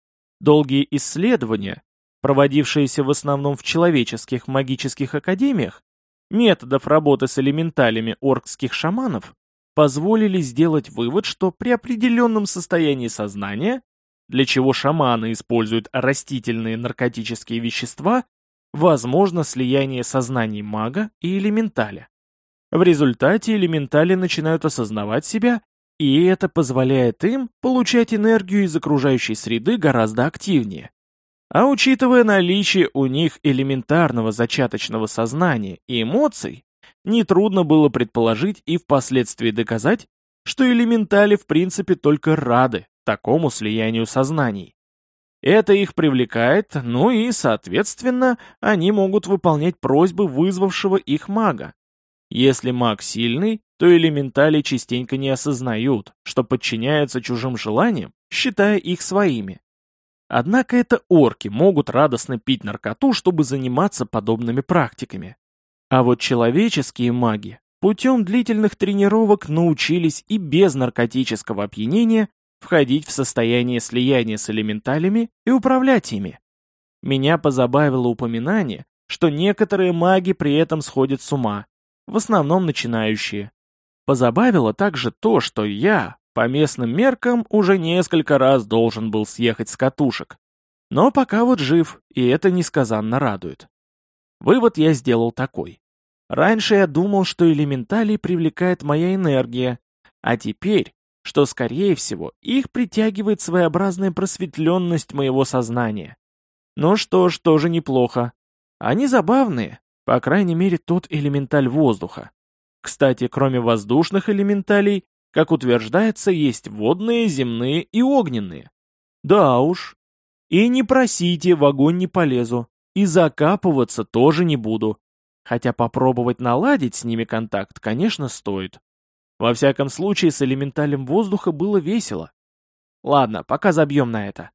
Долгие исследования, проводившиеся в основном в человеческих магических академиях, методов работы с элементалями оркских шаманов, позволили сделать вывод, что при определенном состоянии сознания, для чего шаманы используют растительные наркотические вещества, возможно слияние сознаний мага и элементаля. В результате элементали начинают осознавать себя, и это позволяет им получать энергию из окружающей среды гораздо активнее. А учитывая наличие у них элементарного зачаточного сознания и эмоций, нетрудно было предположить и впоследствии доказать, что элементали в принципе только рады такому слиянию сознаний. Это их привлекает, ну и, соответственно, они могут выполнять просьбы вызвавшего их мага. Если маг сильный, то элементали частенько не осознают, что подчиняются чужим желаниям, считая их своими. Однако это орки могут радостно пить наркоту, чтобы заниматься подобными практиками. А вот человеческие маги путем длительных тренировок научились и без наркотического опьянения входить в состояние слияния с элементалями и управлять ими. Меня позабавило упоминание, что некоторые маги при этом сходят с ума, в основном начинающие. Позабавило также то, что я, по местным меркам, уже несколько раз должен был съехать с катушек. Но пока вот жив, и это несказанно радует. Вывод я сделал такой. Раньше я думал, что элементалей привлекает моя энергия, а теперь, что, скорее всего, их притягивает своеобразная просветленность моего сознания. Ну что ж, тоже неплохо. Они забавные, по крайней мере, тот элементаль воздуха. Кстати, кроме воздушных элементалей, как утверждается, есть водные, земные и огненные. Да уж. И не просите, в огонь не полезу. И закапываться тоже не буду. Хотя попробовать наладить с ними контакт, конечно, стоит. Во всяком случае, с элементалем воздуха было весело. Ладно, пока забьем на это.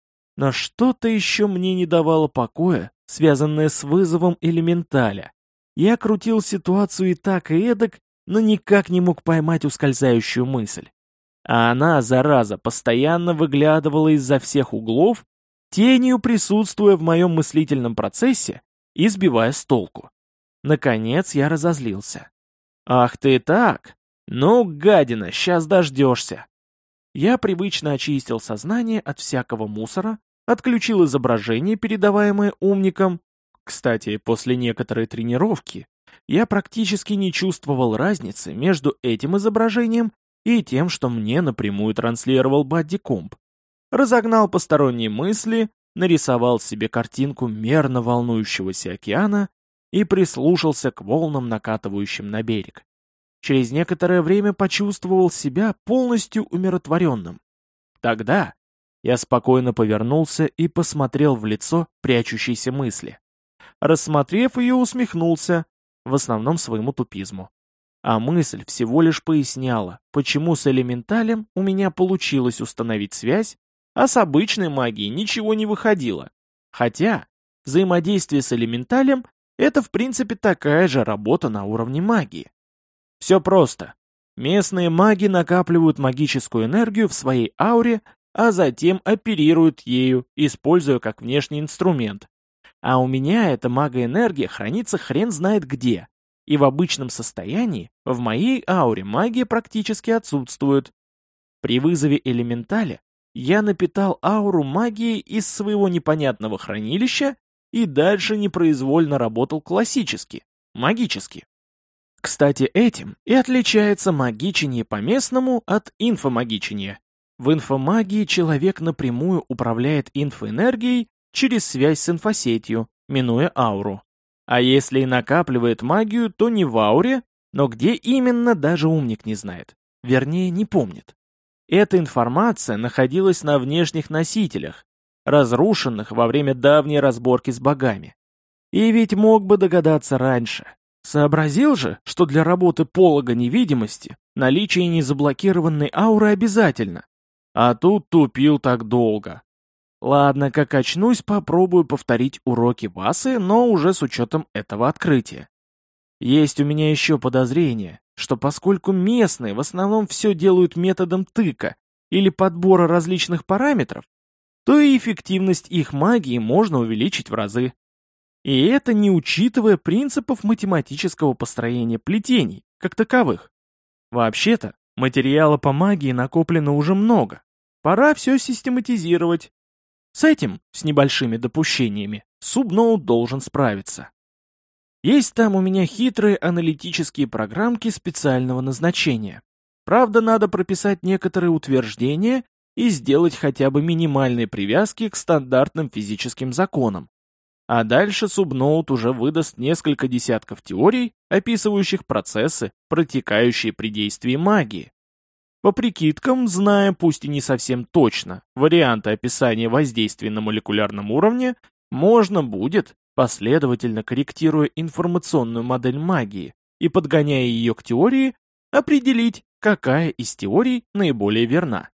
Но что-то еще мне не давало покоя, связанное с вызовом элементаля. Я крутил ситуацию и так, и эдак, но никак не мог поймать ускользающую мысль. А она, зараза, постоянно выглядывала из-за всех углов, тенью присутствуя в моем мыслительном процессе и сбивая с толку. Наконец я разозлился. «Ах ты так! Ну, гадина, сейчас дождешься!» Я привычно очистил сознание от всякого мусора, отключил изображение, передаваемое умником. Кстати, после некоторой тренировки я практически не чувствовал разницы между этим изображением и тем, что мне напрямую транслировал бадди-комп. Разогнал посторонние мысли, нарисовал себе картинку мерно волнующегося океана и прислушался к волнам, накатывающим на берег. Через некоторое время почувствовал себя полностью умиротворенным. Тогда я спокойно повернулся и посмотрел в лицо прячущейся мысли. Рассмотрев ее, усмехнулся, в основном своему тупизму. А мысль всего лишь поясняла, почему с элементалем у меня получилось установить связь, а с обычной магией ничего не выходило. Хотя взаимодействие с элементалем — это в принципе такая же работа на уровне магии. Все просто. Местные маги накапливают магическую энергию в своей ауре, а затем оперируют ею, используя как внешний инструмент. А у меня эта магоэнергия хранится хрен знает где, и в обычном состоянии в моей ауре магия практически отсутствует. При вызове элементаля я напитал ауру магией из своего непонятного хранилища и дальше непроизвольно работал классически, магически. Кстати, этим и отличается магичение по-местному от инфомагичения. В инфомагии человек напрямую управляет инфоэнергией через связь с инфосетью, минуя ауру. А если и накапливает магию, то не в ауре, но где именно, даже умник не знает. Вернее, не помнит. Эта информация находилась на внешних носителях, разрушенных во время давней разборки с богами. И ведь мог бы догадаться раньше. Сообразил же, что для работы полога невидимости наличие незаблокированной ауры обязательно. А тут тупил так долго. Ладно, как очнусь, попробую повторить уроки Васы, но уже с учетом этого открытия. Есть у меня еще подозрение, что поскольку местные в основном все делают методом тыка или подбора различных параметров, то и эффективность их магии можно увеличить в разы. И это не учитывая принципов математического построения плетений, как таковых. Вообще-то, материала по магии накоплено уже много. Пора все систематизировать. С этим, с небольшими допущениями, Субноут должен справиться. Есть там у меня хитрые аналитические программки специального назначения. Правда, надо прописать некоторые утверждения и сделать хотя бы минимальные привязки к стандартным физическим законам. А дальше Субноут уже выдаст несколько десятков теорий, описывающих процессы, протекающие при действии магии. По прикидкам, зная, пусть и не совсем точно, варианты описания воздействия на молекулярном уровне, можно будет, последовательно корректируя информационную модель магии и подгоняя ее к теории, определить, какая из теорий наиболее верна.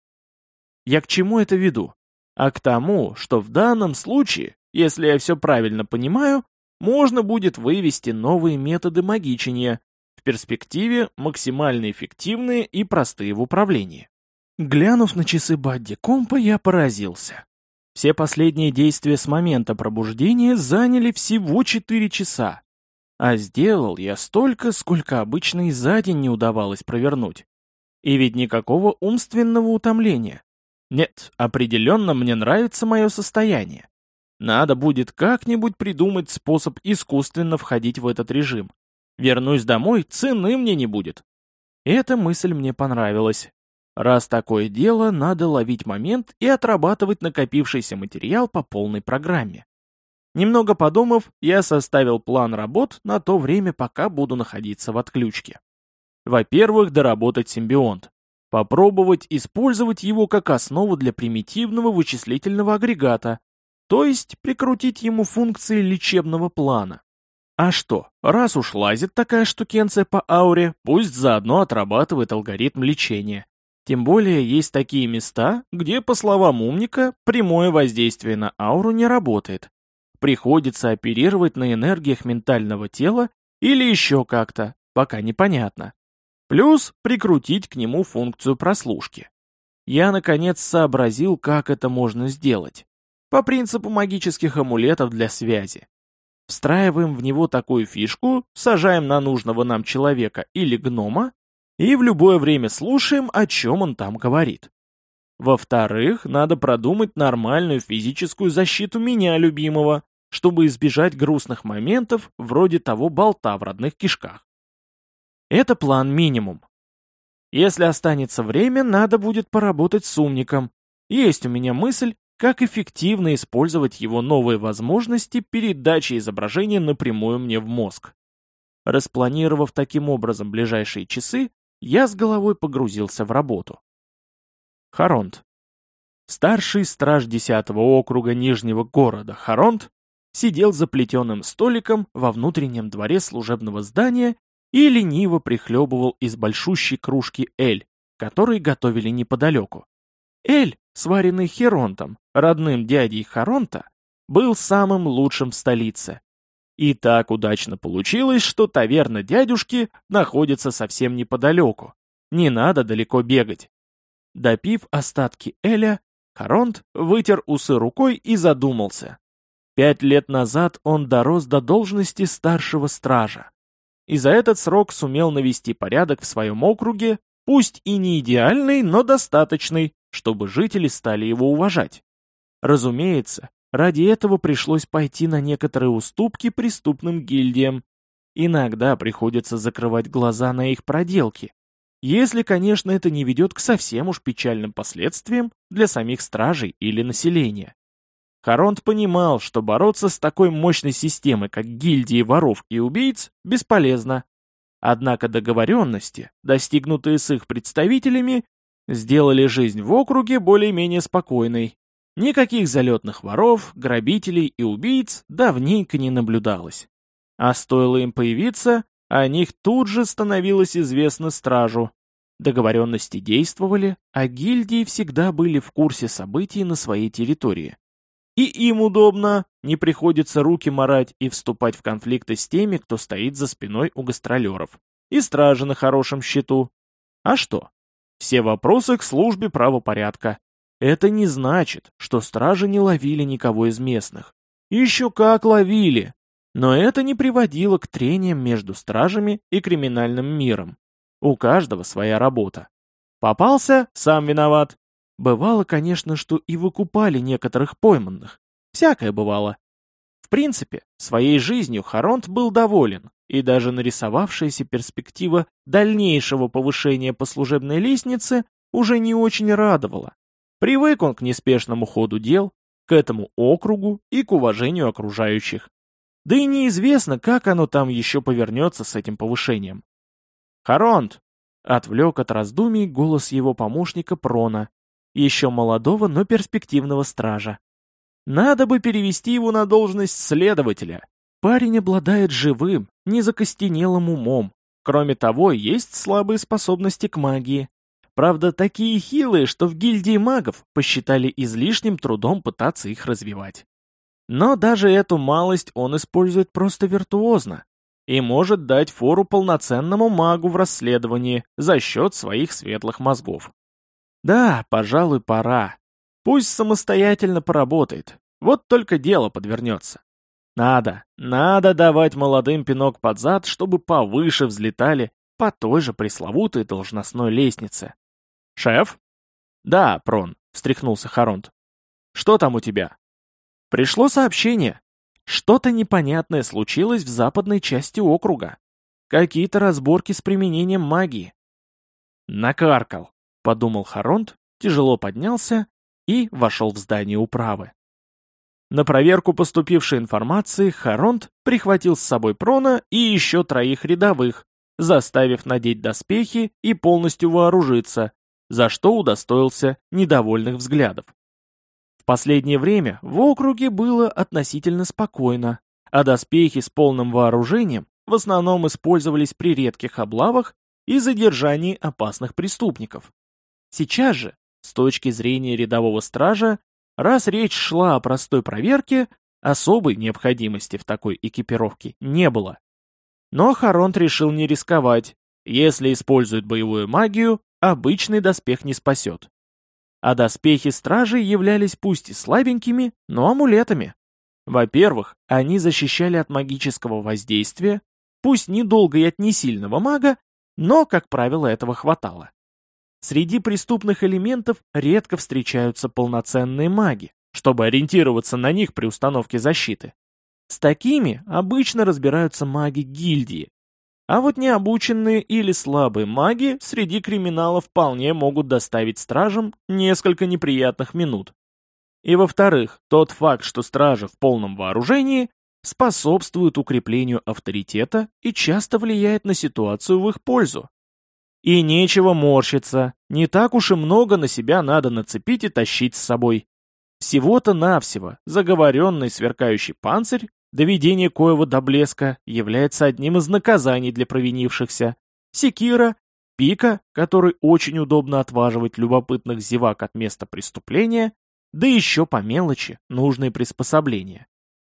Я к чему это веду? А к тому, что в данном случае, если я все правильно понимаю, можно будет вывести новые методы магичения, в перспективе максимально эффективные и простые в управлении. Глянув на часы Бадди компа, я поразился. Все последние действия с момента пробуждения заняли всего 4 часа. А сделал я столько, сколько обычно и за день не удавалось провернуть. И ведь никакого умственного утомления. Нет, определенно мне нравится мое состояние. Надо будет как-нибудь придумать способ искусственно входить в этот режим. Вернусь домой, цены мне не будет. Эта мысль мне понравилась. Раз такое дело, надо ловить момент и отрабатывать накопившийся материал по полной программе. Немного подумав, я составил план работ на то время, пока буду находиться в отключке. Во-первых, доработать симбионт. Попробовать использовать его как основу для примитивного вычислительного агрегата, то есть прикрутить ему функции лечебного плана. А что, раз уж лазит такая штукенция по ауре, пусть заодно отрабатывает алгоритм лечения. Тем более есть такие места, где, по словам умника, прямое воздействие на ауру не работает. Приходится оперировать на энергиях ментального тела или еще как-то, пока непонятно. Плюс прикрутить к нему функцию прослушки. Я, наконец, сообразил, как это можно сделать. По принципу магических амулетов для связи. Встраиваем в него такую фишку, сажаем на нужного нам человека или гнома, и в любое время слушаем, о чем он там говорит. Во-вторых, надо продумать нормальную физическую защиту меня, любимого, чтобы избежать грустных моментов, вроде того болта в родных кишках. Это план минимум. Если останется время, надо будет поработать с умником. Есть у меня мысль, как эффективно использовать его новые возможности передачи изображения напрямую мне в мозг. Распланировав таким образом ближайшие часы, я с головой погрузился в работу. Харонт. Старший страж 10-го округа Нижнего города Харонт сидел за плетеным столиком во внутреннем дворе служебного здания и лениво прихлебывал из большущей кружки эль, который готовили неподалеку. Эль, сваренный Херонтом, родным дядей Харонта, был самым лучшим в столице. И так удачно получилось, что таверна дядюшки находится совсем неподалеку. Не надо далеко бегать. Допив остатки эля, Харонт вытер усы рукой и задумался. 5 лет назад он дорос до должности старшего стража. И за этот срок сумел навести порядок в своем округе, пусть и не идеальный, но достаточный, чтобы жители стали его уважать. Разумеется, ради этого пришлось пойти на некоторые уступки преступным гильдиям. Иногда приходится закрывать глаза на их проделки, если, конечно, это не ведет к совсем уж печальным последствиям для самих стражей или населения. Харонт понимал, что бороться с такой мощной системой, как гильдии воров и убийц, бесполезно. Однако договоренности, достигнутые с их представителями, сделали жизнь в округе более-менее спокойной. Никаких залетных воров, грабителей и убийц давненько не наблюдалось. А стоило им появиться, о них тут же становилось известно стражу. Договоренности действовали, а гильдии всегда были в курсе событий на своей территории. И им удобно, не приходится руки марать и вступать в конфликты с теми, кто стоит за спиной у гастролеров. и стражи на хорошем счету. А что? Все вопросы к службе правопорядка. Это не значит, что стражи не ловили никого из местных. Еще как ловили! Но это не приводило к трениям между стражами и криминальным миром. У каждого своя работа. Попался — сам виноват. Бывало, конечно, что и выкупали некоторых пойманных. Всякое бывало. В принципе, своей жизнью Харонт был доволен, и даже нарисовавшаяся перспектива дальнейшего повышения по служебной лестнице уже не очень радовала. Привык он к неспешному ходу дел, к этому округу и к уважению окружающих. Да и неизвестно, как оно там еще повернется с этим повышением. «Харонт!» — отвлек от раздумий голос его помощника Прона, еще молодого, но перспективного стража. «Надо бы перевести его на должность следователя. Парень обладает живым, незакостенелым умом. Кроме того, есть слабые способности к магии. Правда, такие хилые, что в гильдии магов посчитали излишним трудом пытаться их развивать. Но даже эту малость он использует просто виртуозно и может дать фору полноценному магу в расследовании за счет своих светлых мозгов. Да, пожалуй, пора. Пусть самостоятельно поработает. Вот только дело подвернется. Надо давать молодым пинок под зад, чтобы повыше взлетали по той же пресловутой должностной лестнице. «Шеф?» «Да, Прон», — встряхнулся Харонт. «Что там у тебя?» «Пришло сообщение. Что-то непонятное случилось в западной части округа. Какие-то разборки с применением магии». «Накаркал», — подумал Харонт, тяжело поднялся и вошел в здание управы. На проверку поступившей информации Харонт прихватил с собой Прона и еще 3 рядовых, заставив надеть доспехи и полностью вооружиться, за что удостоился недовольных взглядов. В последнее время в округе было относительно спокойно, а доспехи с полным вооружением в основном использовались при редких облавах и задержании опасных преступников. Сейчас же, с точки зрения рядового стража, раз речь шла о простой проверке, особой необходимости в такой экипировке не было. Но Харонт решил не рисковать. Если использует боевую магию, обычный доспех не спасет. А доспехи стражей являлись пусть и слабенькими, но амулетами. Во-первых, они защищали от магического воздействия, пусть недолго и от несильного мага, но, как правило, этого хватало. Среди преступных элементов редко встречаются полноценные маги, чтобы ориентироваться на них при установке защиты. С такими обычно разбираются маги гильдии. А вот необученные или слабые маги среди криминала вполне могут доставить стражам несколько неприятных минут. И во-вторых, тот факт, что стражи в полном вооружении, способствует укреплению авторитета и часто влияет на ситуацию в их пользу. И нечего морщиться, не так уж и много на себя надо нацепить и тащить с собой. Всего-то навсего заговоренный сверкающий панцирь, доведение коего до блеска, является одним из наказаний для провинившихся. Секира, пика, которой очень удобно отваживать любопытных зевак от места преступления, да еще по мелочи нужные приспособления.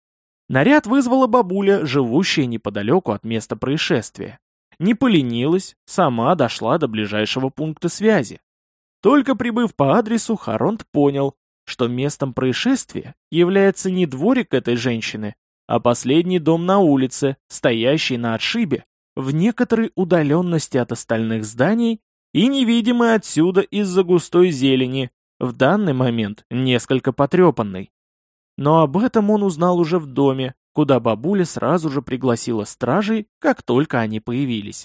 Наряд вызвала бабуля, живущая неподалеку от места происшествия. Не поленилась, сама дошла до ближайшего пункта связи. Только прибыв по адресу, Харонт понял, что местом происшествия является не дворик этой женщины, а последний дом на улице, стоящий на отшибе, в некоторой удаленности от остальных зданий и невидимый отсюда из-за густой зелени, в данный момент несколько потрепанный. Но об этом он узнал уже в доме, куда бабуля сразу же пригласила стражей, как только они появились.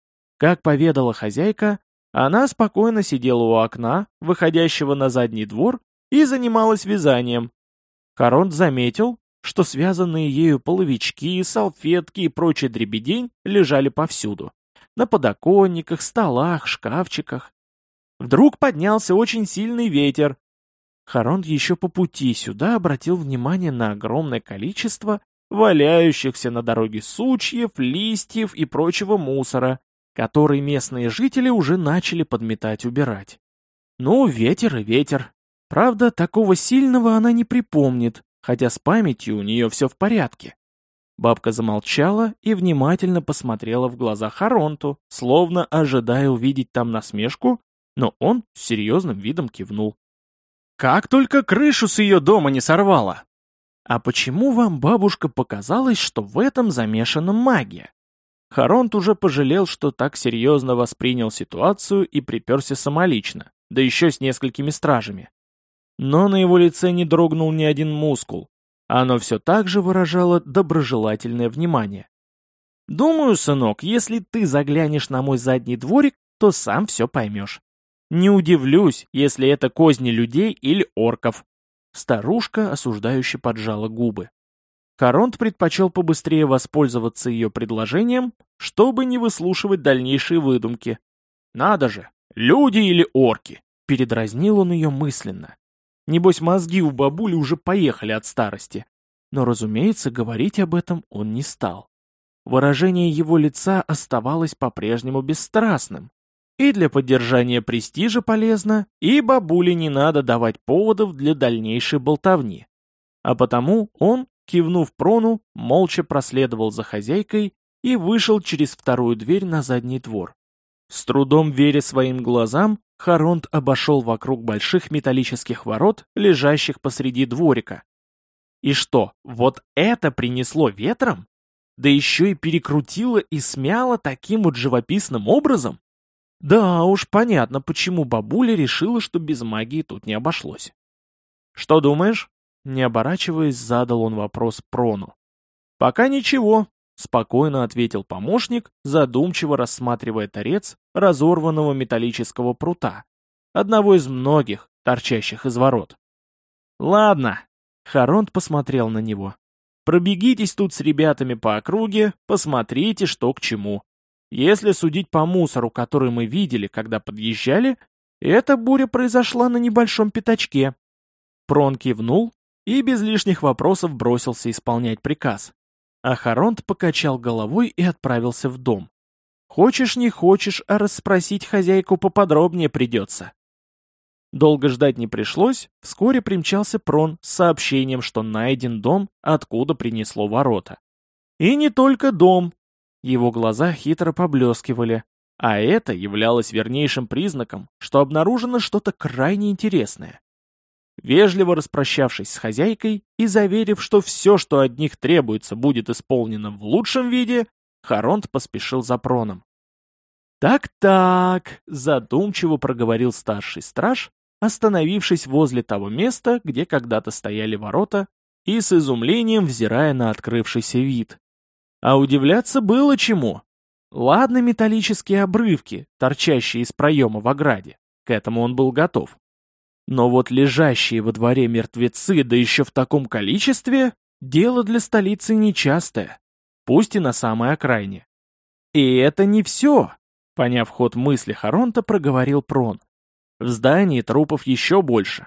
Как поведала хозяйка, она спокойно сидела у окна, выходящего на задний двор, и занималась вязанием. Харонт заметил, что связанные ею половички, салфетки и прочий дребедень лежали повсюду. На подоконниках, столах, шкафчиках. Вдруг поднялся очень сильный ветер. Харонт еще по пути сюда обратил внимание на огромное количество валяющихся на дороге сучьев, листьев и прочего мусора, который местные жители уже начали подметать-убирать. Ну, ветер и ветер. Правда, такого сильного она не припомнит, хотя с памятью у нее все в порядке. Бабка замолчала и внимательно посмотрела в глаза Харонту, словно ожидая увидеть там насмешку, но он с серьезным видом кивнул. «Как только крышу с ее дома не сорвало!» «А почему вам, бабушка, показалось, что в этом замешана магия?» Харонт уже пожалел, что так серьезно воспринял ситуацию и приперся самолично, да еще с несколькими стражами. Но на его лице не дрогнул ни один мускул. Оно все так же выражало доброжелательное внимание. «Думаю, сынок, если ты заглянешь на мой задний дворик, то сам все поймешь. Не удивлюсь, если это козни людей или орков». Старушка осуждающе поджала губы. Харонт предпочел побыстрее воспользоваться ее предложением, чтобы не выслушивать дальнейшие выдумки. «Надо же, люди или орки?» — передразнил он ее мысленно. Небось, мозги у бабули уже поехали от старости. Но, разумеется, говорить об этом он не стал. Выражение его лица оставалось по-прежнему бесстрастным. И для поддержания престижа полезно, и бабуле не надо давать поводов для дальнейшей болтовни. А потому он, кивнув Прону, молча проследовал за хозяйкой и вышел через вторую дверь на задний двор. С трудом веря своим глазам, Харонт обошел вокруг больших металлических ворот, лежащих посреди дворика. И что, вот это принесло ветром? Да еще и перекрутило и смяло таким вот живописным образом? Да уж, понятно, почему бабуля решила, что без магии тут не обошлось. «Что думаешь?» Не оборачиваясь, задал он вопрос Прону. «Пока ничего», — спокойно ответил помощник, задумчиво рассматривая торец разорванного металлического прута, одного из многих, торчащих из ворот. «Ладно», — Харонт посмотрел на него. «Пробегитесь тут с ребятами по округе, посмотрите, что к чему. Если судить по мусору, который мы видели, когда подъезжали, эта буря произошла на небольшом пятачке». Прон кивнул и без лишних вопросов бросился исполнять приказ. А Харонт покачал головой и отправился в дом. Хочешь не хочешь, а расспросить хозяйку поподробнее придется. Долго ждать не пришлось, вскоре примчался Прон с сообщением, что найден дом, откуда принесло ворота. И не только дом. Его глаза хитро поблескивали, а это являлось вернейшим признаком, что обнаружено что-то крайне интересное. Вежливо распрощавшись с хозяйкой и заверив, что все, что от них требуется, будет исполнено в лучшем виде, Харонт поспешил за Проном. «Так-так», — задумчиво проговорил старший страж, остановившись возле того места, где когда-то стояли ворота, и с изумлением взирая на открывшийся вид. А удивляться было чему. Ладно, металлические обрывки, торчащие из проема в ограде, к этому он был готов. Но вот лежащие во дворе мертвецы, да еще в таком количестве, дело для столицы нечастое, пусть и на самой окраине. И это не все, поняв ход мысли Харонта, проговорил Прон. В здании трупов еще больше.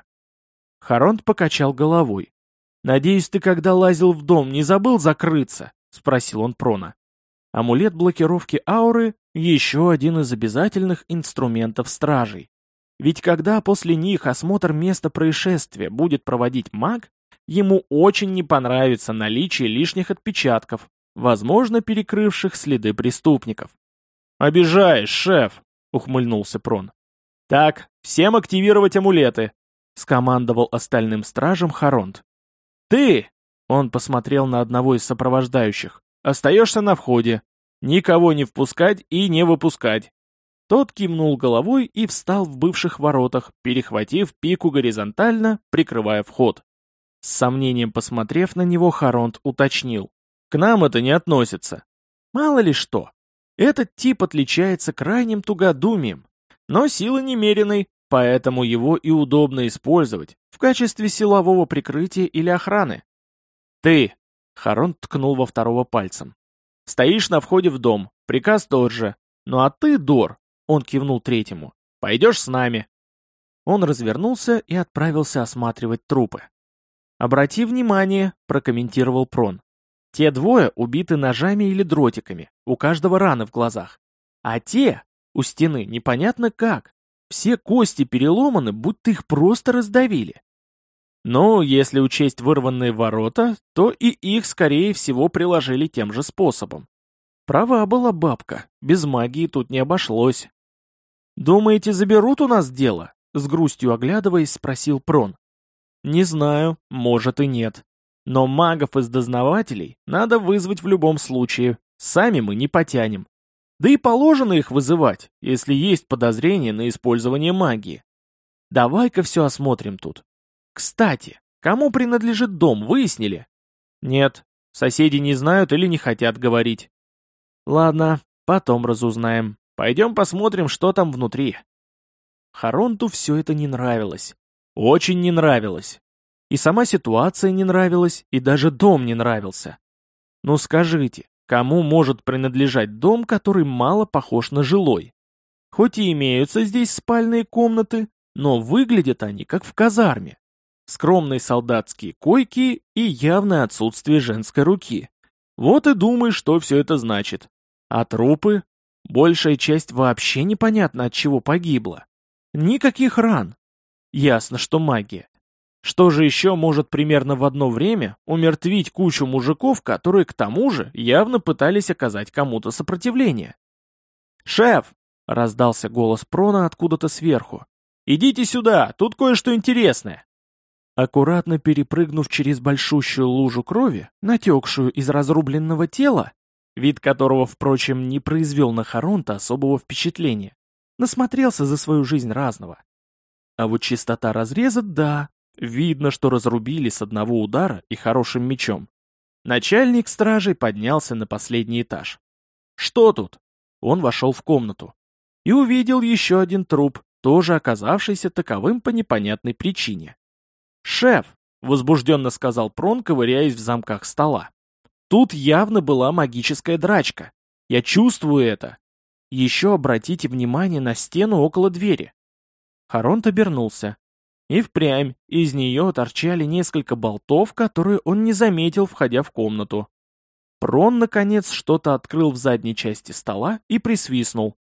Харонт покачал головой. «Надеюсь, ты, когда лазил в дом, не забыл закрыться?» — спросил он Прона. Амулет блокировки ауры — еще один из обязательных инструментов стражей. Ведь когда после них осмотр места происшествия будет проводить маг, ему очень не понравится наличие лишних отпечатков, возможно, перекрывших следы преступников. «Обижаешь, шеф!» — ухмыльнулся Прон. «Так, всем активировать амулеты!» — скомандовал остальным стражам Харонт. «Ты!» — он посмотрел на одного из сопровождающих. «Остаешься на входе. Никого не впускать и не выпускать». Тот кивнул головой и встал в бывших воротах, перехватив пику горизонтально, прикрывая вход. С сомнением посмотрев на него, Харонт уточнил. «К нам это не относится». Мало ли что. Этот тип отличается крайним тугодумием, но силы немереной, поэтому его и удобно использовать в качестве силового прикрытия или охраны. «Ты!» — Харонт ткнул во второго пальцем. «Стоишь на входе в дом, приказ тот же. Ну а ты, Дор!» — он кивнул третьему. «Пойдешь с нами!» Он развернулся и отправился осматривать трупы. «Обрати внимание», — прокомментировал Прон. «Те двое убиты ножами или дротиками, у каждого раны в глазах. А те, у стены, непонятно как. Все кости переломаны, будто их просто раздавили». Но если учесть вырванные ворота, то и их, скорее всего, приложили тем же способом. Права была бабка, без магии тут не обошлось. «Думаете, заберут у нас дело?» — с грустью оглядываясь, спросил Прон. «Не знаю, может и нет. Но магов из дознавателей надо вызвать в любом случае, сами мы не потянем. Да и положено их вызывать, если есть подозрение на использование магии. Давай-ка все осмотрим тут. Кстати, кому принадлежит дом, выяснили? Нет, соседи не знают или не хотят говорить. Ладно, потом разузнаем. Пойдем посмотрим, что там внутри. Харонту все это не нравилось. Очень не нравилось. И сама ситуация не нравилась, и даже дом не нравился. Ну скажите, кому может принадлежать дом, который мало похож на жилой? Хоть и имеются здесь спальные комнаты, но выглядят они как в казарме. Скромные солдатские койки и явное отсутствие женской руки. Вот и думай, что все это значит. А трупы? Большая часть вообще непонятно от чего погибла. Никаких ран. Ясно, что магия. Что же еще может примерно в одно время умертвить кучу мужиков, которые к тому же явно пытались оказать кому-то сопротивление? «Шеф!» — раздался голос Прона откуда-то сверху. «Идите сюда, тут кое-что интересное!» Аккуратно перепрыгнув через большущую лужу крови, натекшую из разрубленного тела, вид которого, впрочем, не произвел на Харонта особого впечатления, насмотрелся за свою жизнь разного. А вот чистота разреза, да, видно, что разрубили с одного удара и хорошим мечом. Начальник стражей поднялся на последний этаж. «Что тут?» Он вошел в комнату и увидел еще один труп, тоже оказавшийся таковым по непонятной причине. «Шеф!» — возбужденно сказал Прон, ковыряясь в замках стола. «Тут явно была магическая драчка. Я чувствую это. Еще обратите внимание на стену около двери». Харонт обернулся. И впрямь из нее торчали несколько болтов, которые он не заметил, входя в комнату. Прон, наконец, что-то открыл в задней части стола и присвистнул.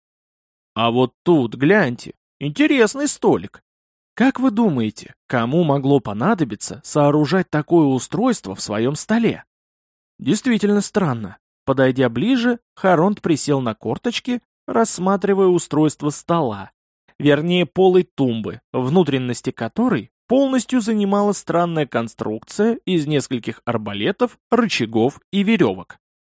«А вот тут, гляньте, интересный столик. Как вы думаете, кому могло понадобиться сооружать такое устройство в своем столе?» Действительно странно. Подойдя ближе, Харонт присел на корточки, рассматривая устройство стола. Вернее, полой тумбы, внутренности которой полностью занимала странная конструкция из нескольких арбалетов, рычагов и веревок.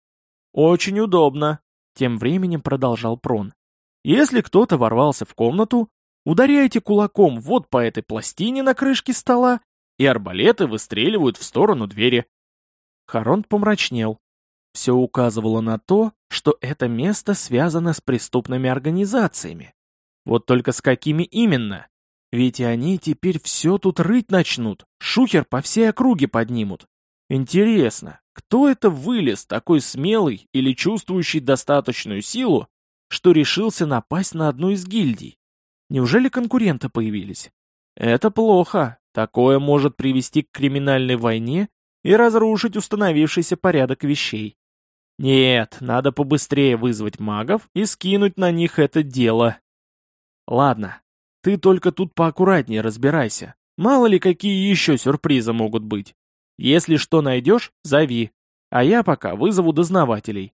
«Очень удобно», — тем временем продолжал Прон. «Если кто-то ворвался в комнату, ударяете кулаком вот по этой пластине на крышке стола, и арбалеты выстреливают в сторону двери». Харонт помрачнел. Все указывало на то, что это место связано с преступными организациями. Вот только с какими именно? Ведь и они теперь все тут рыть начнут, шухер по всей округе поднимут. Интересно, кто это вылез, такой смелый или чувствующий достаточную силу, что решился напасть на одну из гильдий? Неужели конкуренты появились? Это плохо, такое может привести к криминальной войне и разрушить установившийся порядок вещей. Нет, надо побыстрее вызвать магов и скинуть на них это дело. Ладно, ты только тут поаккуратнее разбирайся. Мало ли какие еще сюрпризы могут быть. Если что найдешь, зови, а я пока вызову дознавателей.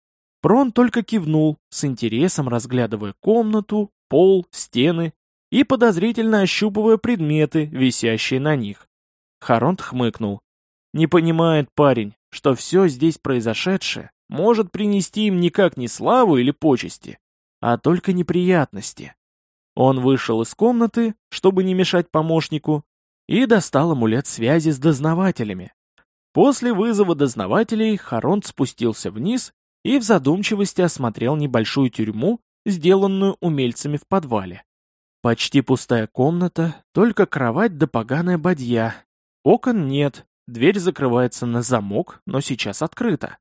Прон только кивнул, с интересом разглядывая комнату, пол, стены и подозрительно ощупывая предметы, висящие на них. Харонт хмыкнул. Не понимает парень, что все здесь произошедшее может принести им никак не славу или почести, а только неприятности. Он вышел из комнаты, чтобы не мешать помощнику, и достал амулет связи с дознавателями. После вызова дознавателей Харонт спустился вниз и в задумчивости осмотрел небольшую тюрьму, сделанную умельцами в подвале. Почти пустая комната, только кровать да поганая бадья. Окон нет, дверь закрывается на замок, но сейчас открыта.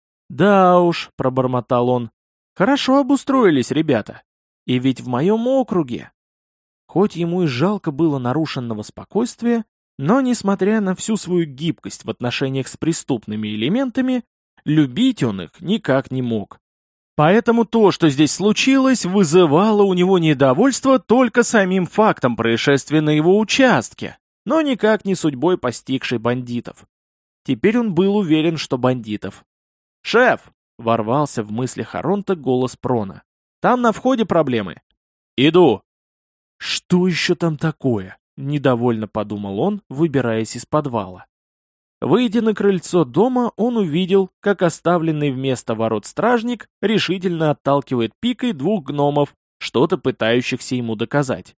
«Да уж», — пробормотал он, — «хорошо обустроились ребята. И ведь в моем округе». Хоть ему и жалко было нарушенного спокойствия, но, несмотря на всю свою гибкость в отношениях с преступными элементами, любить он их никак не мог. Поэтому то, что здесь случилось, вызывало у него недовольство только самим фактом происшествия на его участке, но никак не судьбой постигшей бандитов. Теперь он был уверен, что бандитов. «Шеф!» — ворвался в мысли Харонта голос Прона. «Там на входе проблемы». «Иду!» «Что еще там такое?» — недовольно подумал он, выбираясь из подвала. Выйдя на крыльцо дома, он увидел, как оставленный вместо ворот стражник решительно отталкивает пикой двух гномов, что-то пытающихся ему доказать.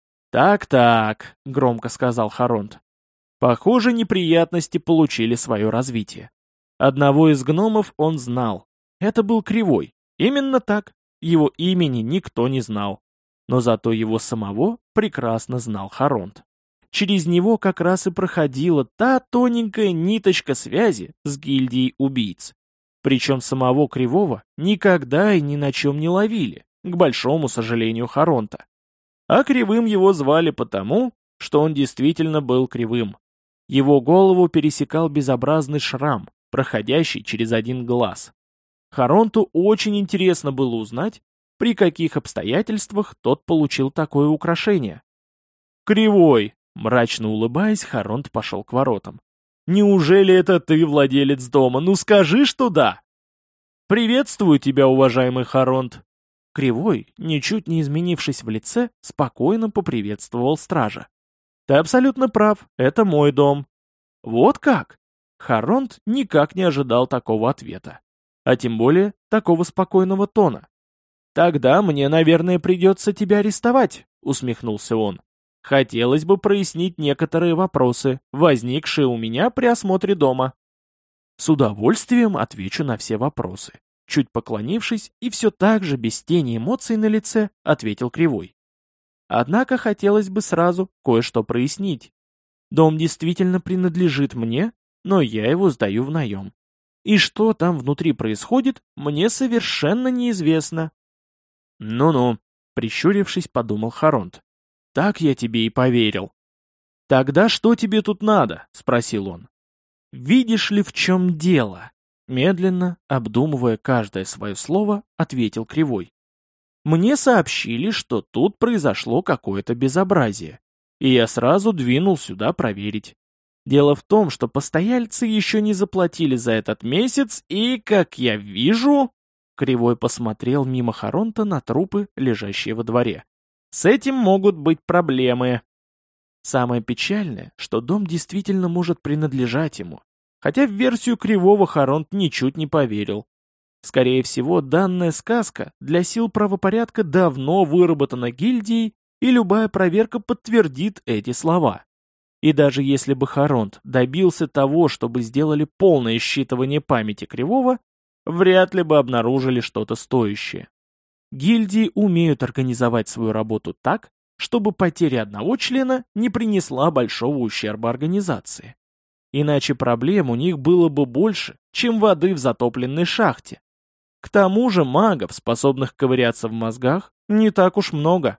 «Так-так», — громко сказал Харонт. Похоже, неприятности получили свое развитие. Одного из гномов он знал. Это был Кривой. Именно так. Его имени никто не знал. Но зато его самого прекрасно знал Харонт. Через него как раз и проходила та тоненькая ниточка связи с гильдией убийц. Причем самого Кривого никогда и ни на чем не ловили, к большому сожалению Харонта. А Кривым его звали потому, что он действительно был кривым. Его голову пересекал безобразный шрам, проходящий через один глаз. Харонту очень интересно было узнать, при каких обстоятельствах тот получил такое украшение. «Кривой!» — мрачно улыбаясь, Харонт пошел к воротам. «Неужели это ты, владелец дома? Ну скажи, что да!» «Приветствую тебя, уважаемый Харонт!» Кривой, ничуть не изменившись в лице, спокойно поприветствовал стража. «Ты абсолютно прав, это мой дом». «Вот как?» Харонт никак не ожидал такого ответа. А тем более такого спокойного тона. «Тогда мне, наверное, придется тебя арестовать», — усмехнулся он. «Хотелось бы прояснить некоторые вопросы, возникшие у меня при осмотре дома». «С удовольствием отвечу на все вопросы», — чуть поклонившись и все так же без тени эмоций на лице, ответил Кривой. «Однако хотелось бы сразу кое-что прояснить. Дом действительно принадлежит мне, но я его сдаю в наем. И что там внутри происходит, мне совершенно неизвестно». «Ну-ну», — прищурившись, подумал Харонт. «Так я тебе и поверил». «Тогда что тебе тут надо?» — спросил он. «Видишь ли, в чем дело?» Медленно, обдумывая каждое свое слово, ответил Кривой. «Мне сообщили, что тут произошло какое-то безобразие, и я сразу двинул сюда проверить. Дело в том, что постояльцы еще не заплатили за этот месяц, и, как я вижу...» Кривой посмотрел мимо Харонта на трупы, лежащие во дворе. «С этим могут быть проблемы». Самое печальное, что дом действительно может принадлежать ему, хотя в версию Кривого Харонт ничуть не поверил. Скорее всего, данная сказка для сил правопорядка давно выработана гильдией, и любая проверка подтвердит эти слова. И даже если бы Харонт добился того, чтобы сделали полное считывание памяти Кривого, вряд ли бы обнаружили что-то стоящее. Гильдии умеют организовать свою работу так, чтобы потеря одного члена не принесла большого ущерба организации. Иначе проблем у них было бы больше, чем воды в затопленной шахте. К тому же магов, способных ковыряться в мозгах, не так уж много.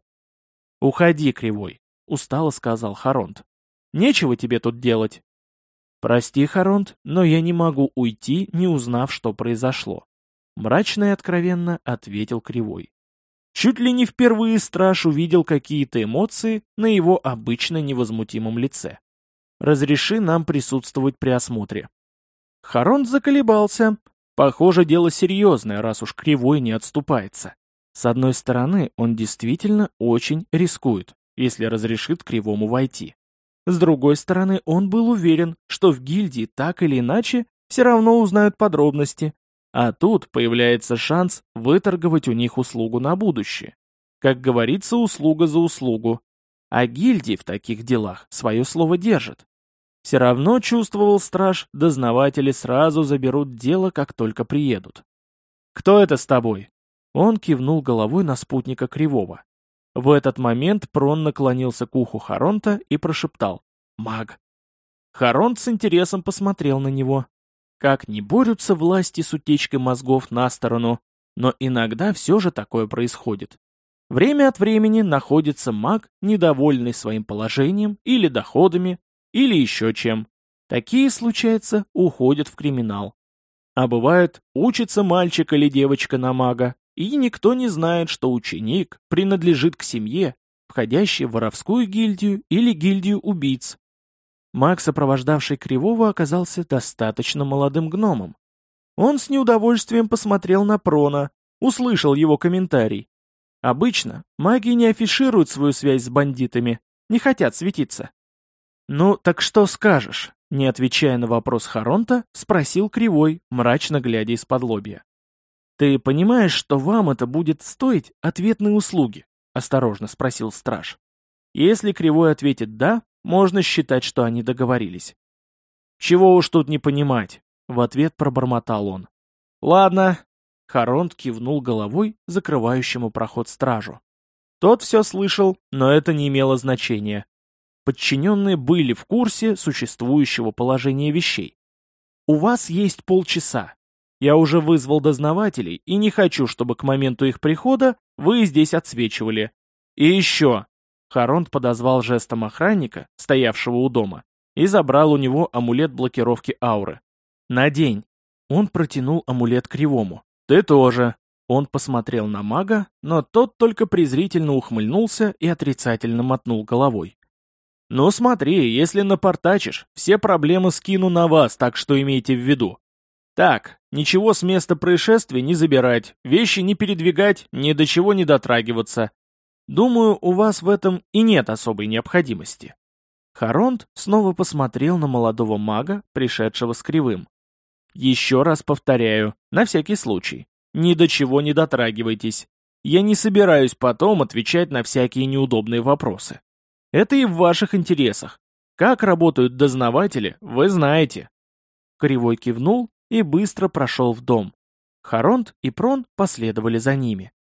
«Уходи, Кривой», — устало сказал Харонт. «Нечего тебе тут делать». «Прости, Харонт, но я не могу уйти, не узнав, что произошло», — мрачно и откровенно ответил Кривой. Чуть ли не впервые страж увидел какие-то эмоции на его обычно невозмутимом лице. «Разреши нам присутствовать при осмотре». Харонт заколебался. Похоже, дело серьезное, раз уж Кривой не отступается. С одной стороны, он действительно очень рискует, если разрешит Кривому войти. С другой стороны, он был уверен, что в гильдии так или иначе все равно узнают подробности, а тут появляется шанс выторговать у них услугу на будущее. Как говорится, услуга за услугу. А гильдии в таких делах свое слово держит. Все равно, чувствовал страж, дознаватели сразу заберут дело, как только приедут. «Кто это с тобой?» Он кивнул головой на спутника Кривого. В этот момент Прон наклонился к уху Харонта и прошептал «Маг». Харонт с интересом посмотрел на него. Как не борются власти с утечкой мозгов на сторону, но иногда все же такое происходит. Время от времени находится маг, недовольный своим положением или доходами, или еще чем. Такие, случается, уходят в криминал. А бывает, учится мальчик или девочка на мага, и никто не знает, что ученик принадлежит к семье, входящей в воровскую гильдию или гильдию убийц, Маг, сопровождавший Кривого, оказался достаточно молодым гномом. Он с неудовольствием посмотрел на Прона, услышал его комментарий. Обычно маги не афишируют свою связь с бандитами, не хотят светиться. «Ну, так что скажешь?» — не отвечая на вопрос Харонта, спросил Кривой, мрачно глядя из-под лобья. «Ты понимаешь, что вам это будет стоить ответные услуги?» — осторожно спросил страж. Если Кривой ответит «да», можно считать, что они договорились. «Чего уж тут не понимать», — в ответ пробормотал он. «Ладно». Харонт кивнул головой закрывающему проход стражу. Тот все слышал, но это не имело значения. Подчиненные были в курсе существующего положения вещей. «У вас есть полчаса. Я уже вызвал дознавателей и не хочу, чтобы к моменту их прихода вы здесь отсвечивали. И еще...» Харонт подозвал жестом охранника, стоявшего у дома, и забрал у него амулет блокировки ауры. «Надень». Он протянул амулет Кривому. «Ты тоже». Он посмотрел на мага, но тот только презрительно ухмыльнулся и отрицательно мотнул головой. «Ну смотри, если напортачишь, все проблемы скину на вас, так что имейте в виду. Так, ничего с места происшествия не забирать, вещи не передвигать, ни до чего не дотрагиваться. Думаю, у вас в этом и нет особой необходимости». Харонт снова посмотрел на молодого мага, пришедшего с Кривым. «Еще раз повторяю, на всякий случай, ни до чего не дотрагивайтесь. Я не собираюсь потом отвечать на всякие неудобные вопросы. Это и в ваших интересах. Как работают дознаватели, вы знаете». Кривой кивнул и быстро прошел в дом. Харонт и Прон последовали за ними.